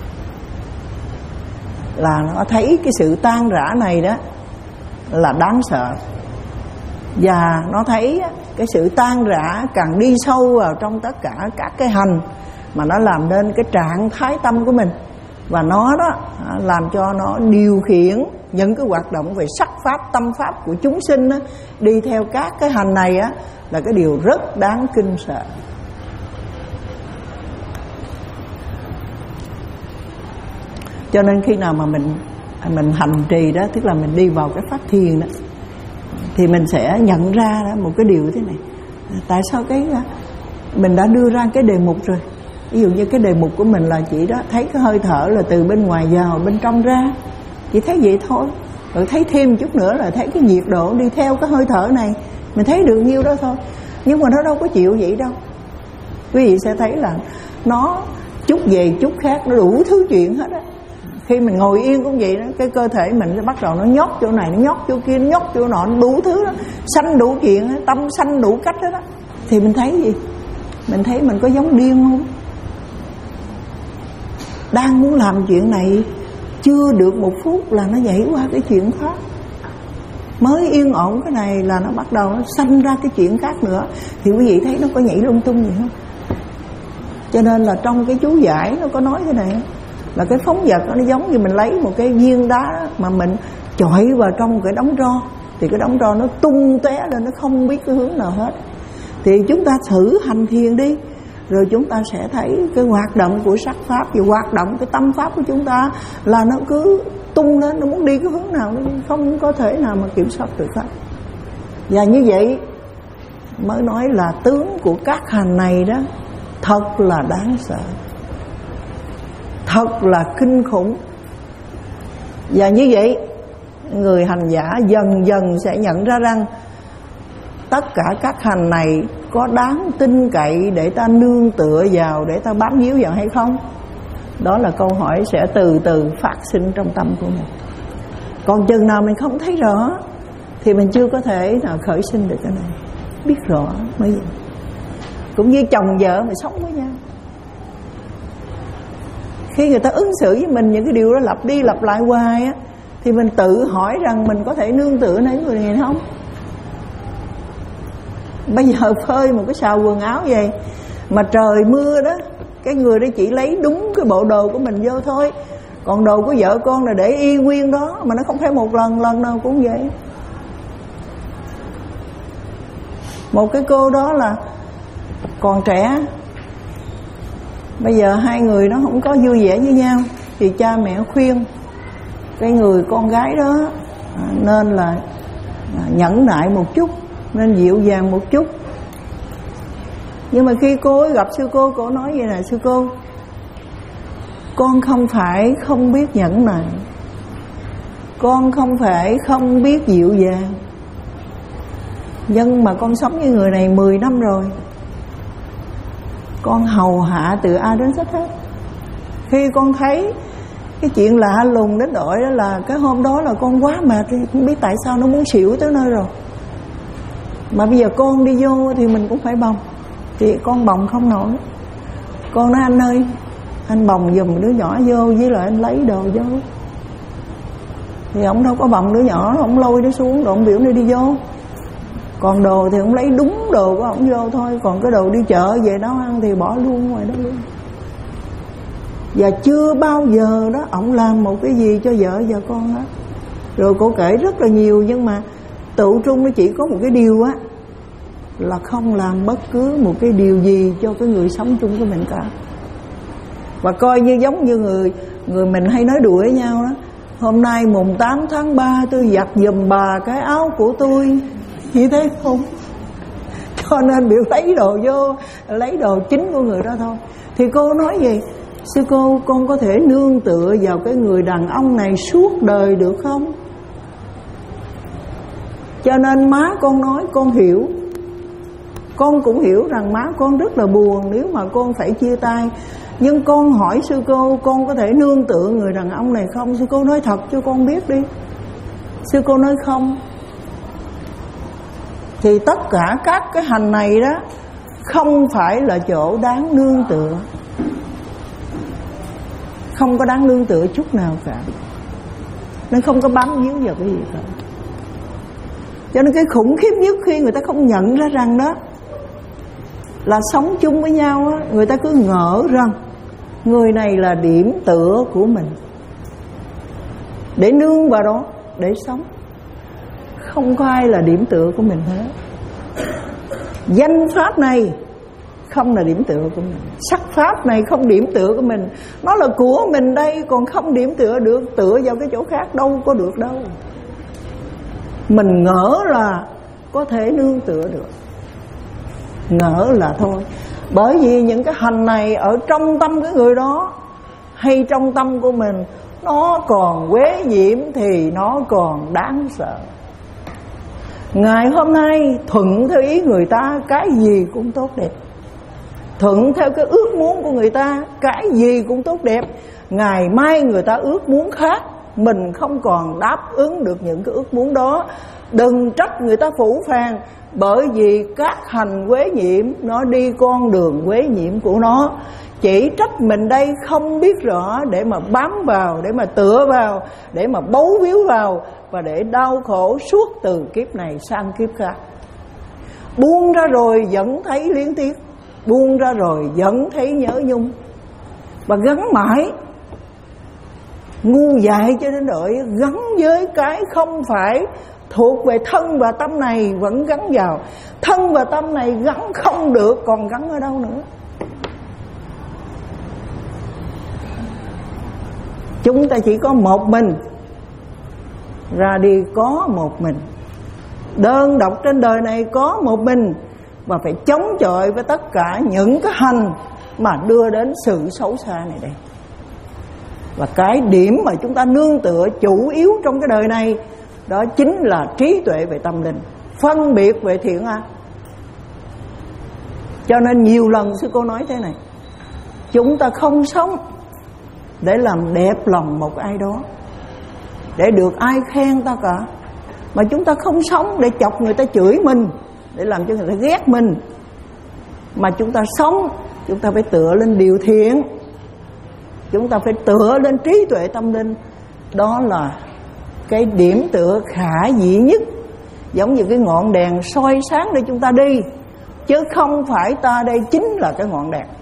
là nó thấy cái sự tan rã này đó là đáng sợ. Và nó thấy cái sự tan rã càng đi sâu vào trong tất cả các cái hành mà nó làm nên cái trạng thái tâm của mình, và nó đó làm cho nó điều khiển những cái hoạt động về sắc pháp, tâm pháp của chúng sinh đó, đi theo các cái hành này á, là cái điều rất đáng kinh sợ. Cho nên khi nào mà mình mình hành trì đó, tức là mình đi vào cái pháp thiền đó, thì mình sẽ nhận ra đó một cái điều thế này. Tại sao cái mình đã đưa ra cái đề mục rồi. Ví dụ như cái đề mục của mình là chỉ đó thấy cái hơi thở là từ bên ngoài vào bên trong ra, chỉ thấy vậy thôi. Rồi thấy thêm chút nữa là thấy cái nhiệt độ đi theo cái hơi thở này, mình thấy được nhiêu đó thôi. Nhưng mà nó đâu có chịu vậy đâu. Quý vị sẽ thấy là nó chút về chút khác, nó đủ thứ chuyện hết á. Khi mình ngồi yên cũng vậy đó, cái cơ thể mình nó bắt đầu nó nhót chỗ này, nó nhót chỗ kia, nó nhót chỗ nọ, nó đủ thứ đó, sanh đủ chuyện, tâm sanh đủ cách đó, đó. Thì mình thấy gì? Mình thấy mình có giống điên không? Đang muốn làm chuyện này, chưa được một phút là nó nhảy qua cái chuyện khác. Mới yên ổn cái này là nó bắt đầu nó sanh ra cái chuyện khác nữa. Thì quý vị thấy nó có nhảy lung tung gì không? Cho nên là trong cái chú giải nó có nói thế này, là cái phóng dật nó giống như mình lấy một cái viên đá mà mình chọi vào trong một cái đống tro, thì cái đống tro nó tung tóe lên, nó không biết cái hướng nào hết. Thì chúng ta thử hành thiền đi, rồi chúng ta sẽ thấy cái hoạt động của sắc pháp và hoạt động cái tâm pháp của chúng ta là nó cứ tung lên, nó muốn đi cái hướng nào nó không có thể nào mà kiểm soát được hết. Và như vậy mới nói là tướng của các hành này đó thật là đáng sợ, thật là kinh khủng. Và như vậy người hành giả dần dần sẽ nhận ra rằng tất cả các hành này có đáng tin cậy để ta nương tựa vào, để ta bám víu vào hay không? Đó là câu hỏi sẽ từ từ phát sinh trong tâm của mình. Còn chừng nào mình không thấy rõ thì mình chưa có thể nào khởi sinh được cái này. Biết rõ mới vậy. Cũng như chồng vợ mà sống với nhau, khi người ta ứng xử với mình những cái điều đó lặp đi lặp lại hoài á, thì mình tự hỏi rằng mình có thể nương tựa nơi người này không? Bây giờ phơi một cái xào quần áo vậy mà trời mưa đó, cái người đó chỉ lấy đúng cái bộ đồ của mình vô thôi. Còn đồ của vợ con là để y nguyên đó, mà nó không phải một lần, lần nào cũng vậy. Một cái cô đó là còn trẻ, bây giờ hai người nó không có vui vẻ với nhau, thì cha mẹ khuyên cái người con gái đó nên là nhẫn nại một chút, nên dịu dàng một chút. Nhưng mà khi cô ấy gặp sư cô, cô nói vậy nè: sư cô, con không phải không biết nhẫn nại, con không phải không biết dịu dàng, nhưng mà con sống với người này mười năm rồi, con hầu hạ từ A đến Z hết. Khi con thấy cái chuyện lạ lùng đến đổi đó là cái hôm đó là con quá mệt, không biết tại sao nó muốn xỉu tới nơi rồi. Mà bây giờ con đi vô thì mình cũng phải bồng, thì con bồng không nổi. Con nói: anh ơi, anh bồng giùm đứa nhỏ vô, với lại anh lấy đồ vô. Thì ông đâu có bồng đứa nhỏ, ông lôi nó xuống rồi ông biểu nó đi vô. Còn đồ thì ông lấy đúng đồ của ông vô thôi, còn cái đồ đi chợ về nấu ăn thì bỏ luôn ngoài đó luôn. Và chưa bao giờ đó ông làm một cái gì cho vợ và con hết. Rồi cô kể rất là nhiều, nhưng mà tụ trung nó chỉ có một cái điều á, là không làm bất cứ một cái điều gì cho cái người sống chung với mình cả. Và coi như giống như người người mình hay nói đùa với nhau đó: hôm nay mùng tám tháng ba tôi giặt giùm bà cái áo của tôi, như thế không? Cho nên biểu lấy đồ vô, lấy đồ chính của người đó thôi. Thì cô nói gì? Sư cô, con có thể nương tựa vào cái người đàn ông này suốt đời được không? Cho nên má con nói con hiểu. Con cũng hiểu rằng má con rất là buồn nếu mà con phải chia tay. Nhưng con hỏi sư cô, con có thể nương tựa người đàn ông này không? Sư cô nói thật cho con biết đi. Sư cô nói không. Thì tất cả các cái hành này đó không phải là chỗ đáng nương tựa, không có đáng nương tựa chút nào cả, nên không có bám víu vào cái gì cả. Cho nên cái khủng khiếp nhất khi người ta không nhận ra rằng đó là sống chung với nhau á, người ta cứ ngỡ rằng người này là điểm tựa của mình, để nương vào đó để sống. Không có ai là điểm tựa của mình hết. Danh pháp này không là điểm tựa của mình, sắc pháp này không điểm tựa của mình. Nó là của mình đây, còn không điểm tựa được. Tựa vào cái chỗ khác đâu có được đâu. Mình ngỡ là có thể nương tựa được, ngỡ là thôi. Bởi vì những cái hành này ở trong tâm cái người đó hay trong tâm của mình, nó còn quế nhiễm thì nó còn đáng sợ. Ngày hôm nay thuận theo ý người ta, cái gì cũng tốt đẹp. Thuận theo cái ước muốn của người ta, cái gì cũng tốt đẹp. Ngày mai người ta ước muốn khác, mình không còn đáp ứng được những cái ước muốn đó. Đừng trách người ta phũ phàng, bởi vì các hành quế nhiễm nó đi con đường quế nhiễm của nó. Chỉ trách mình đây không biết rõ để mà bám vào, để mà tựa vào, để mà bấu víu vào, và để đau khổ suốt từ kiếp này sang kiếp khác. Buông ra rồi vẫn thấy liên tiếc, buông ra rồi vẫn thấy nhớ nhung, và gắn mãi. Ngu dại cho đến độ gắn với cái không phải thuộc về thân và tâm này vẫn gắn vào. Thân và tâm này gắn không được, còn gắn ở đâu nữa? Chúng ta chỉ có một mình, ra đi có một mình, đơn độc trên đời này có một mình, và phải chống chọi với tất cả những cái hành mà đưa đến sự xấu xa này đây. Và cái điểm mà chúng ta nương tựa chủ yếu trong cái đời này, đó chính là trí tuệ về tâm linh, phân biệt về thiện ác. Cho nên nhiều lần sư cô nói thế này: chúng ta không sống để làm đẹp lòng một ai đó, để được ai khen ta cả, mà chúng ta không sống để chọc người ta chửi mình, để làm cho người ta ghét mình. Mà chúng ta sống, chúng ta phải tựa lên điều thiện, chúng ta phải tựa lên trí tuệ tâm linh. Đó là cái điểm tựa khả dĩ nhất, giống như cái ngọn đèn soi sáng để chúng ta đi, chứ không phải ta đây chính là cái ngọn đèn.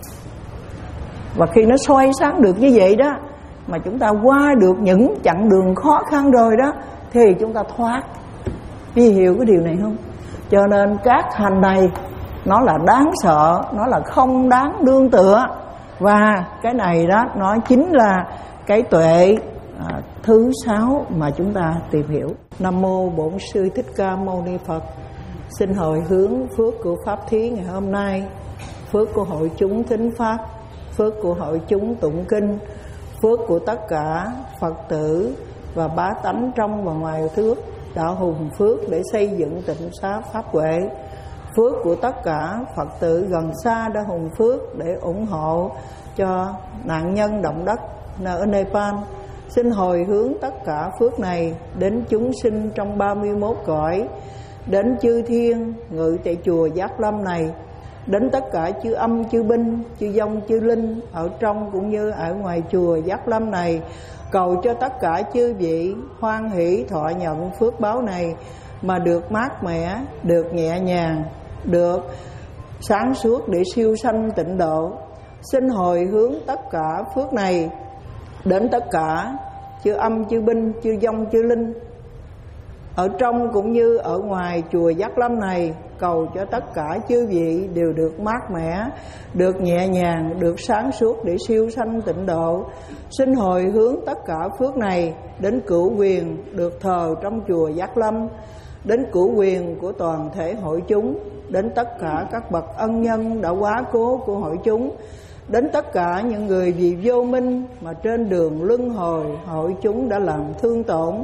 Và khi nó soi sáng được như vậy đó, mà chúng ta qua được những chặng đường khó khăn rồi đó, thì chúng ta thoát. Vì hiểu cái điều này không? Cho nên các hành này nó là đáng sợ, nó là không đáng nương tựa. Và cái này đó, nó chính là cái tuệ à, thứ sáu mà chúng ta tìm hiểu. Nam mô Bổn Sư Thích Ca Mâu Ni Phật. Xin hồi hướng phước của pháp thí ngày hôm nay, phước của hội chúng thính pháp, phước của hội chúng tụng kinh, phước của tất cả Phật tử và bá tánh trong và ngoài thước đã hùng phước để xây dựng tịnh xá pháp huệ, phước của tất cả Phật tử gần xa đã hùng phước để ủng hộ cho nạn nhân động đất ở Nepal. Xin hồi hướng tất cả phước này đến chúng sinh trong ba mươi mốt cõi, đến chư thiên ngự tại chùa Giác Lâm này, đến tất cả chư âm, chư binh, chư vong, chư linh ở trong cũng như ở ngoài chùa Giác Lâm này. Cầu cho tất cả chư vị hoan hỷ thọ nhận phước báo này, mà được mát mẻ, được nhẹ nhàng, được sáng suốt để siêu sanh tịnh độ. Xin hồi hướng tất cả phước này đến tất cả chư âm, chư binh, chư vong, chư linh ở trong cũng như ở ngoài chùa Giác Lâm này. Cầu cho tất cả chư vị đều được mát mẻ, được nhẹ nhàng, được sáng suốt để siêu sanh tịnh độ. Xin hồi hướng tất cả phước này đến cửu quyền được thờ trong chùa Giác Lâm, đến cửu quyền của toàn thể hội chúng, đến tất cả các bậc ân nhân đã quá cố của hội chúng, đến tất cả những người vì vô minh mà trên đường luân hồi hội chúng đã làm thương tổn.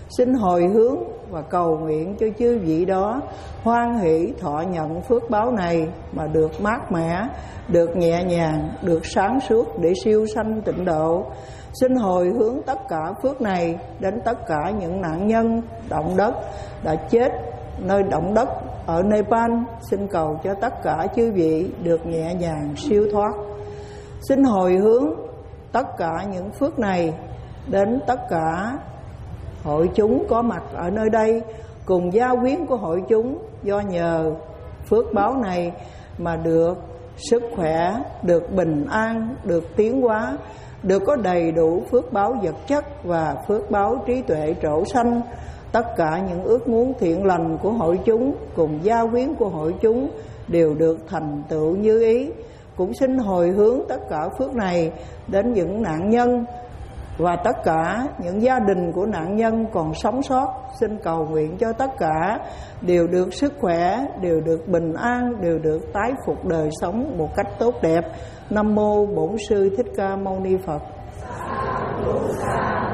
xin hồi hướng và cầu nguyện cho chư vị đó hoan hỷ thọ nhận phước báo này mà được mát mẻ, được nhẹ nhàng, được sáng suốt để siêu sanh tịnh độ. Xin hồi hướng tất cả phước này đến tất cả những nạn nhân động đất đã chết nơi động đất ở Nepal. Xin cầu cho tất cả chư vị được nhẹ nhàng siêu thoát. Xin hồi hướng tất cả những phước này đến tất cả hội chúng có mặt ở nơi đây cùng gia quyến của hội chúng, do nhờ phước báo này mà được sức khỏe, được bình an, được tiến hóa, được có đầy đủ phước báo vật chất và phước báo trí tuệ trổ sanh. Tất cả những ước muốn thiện lành của hội chúng cùng gia quyến của hội chúng đều được thành tựu như ý. Cũng xin hồi hướng tất cả phước này đến những nạn nhân và tất cả những gia đình của nạn nhân còn sống sót. Xin cầu nguyện cho tất cả đều được sức khỏe, đều được bình an, đều được tái phục đời sống một cách tốt đẹp. Nam mô Bổn Sư Thích Ca Mâu Ni Phật.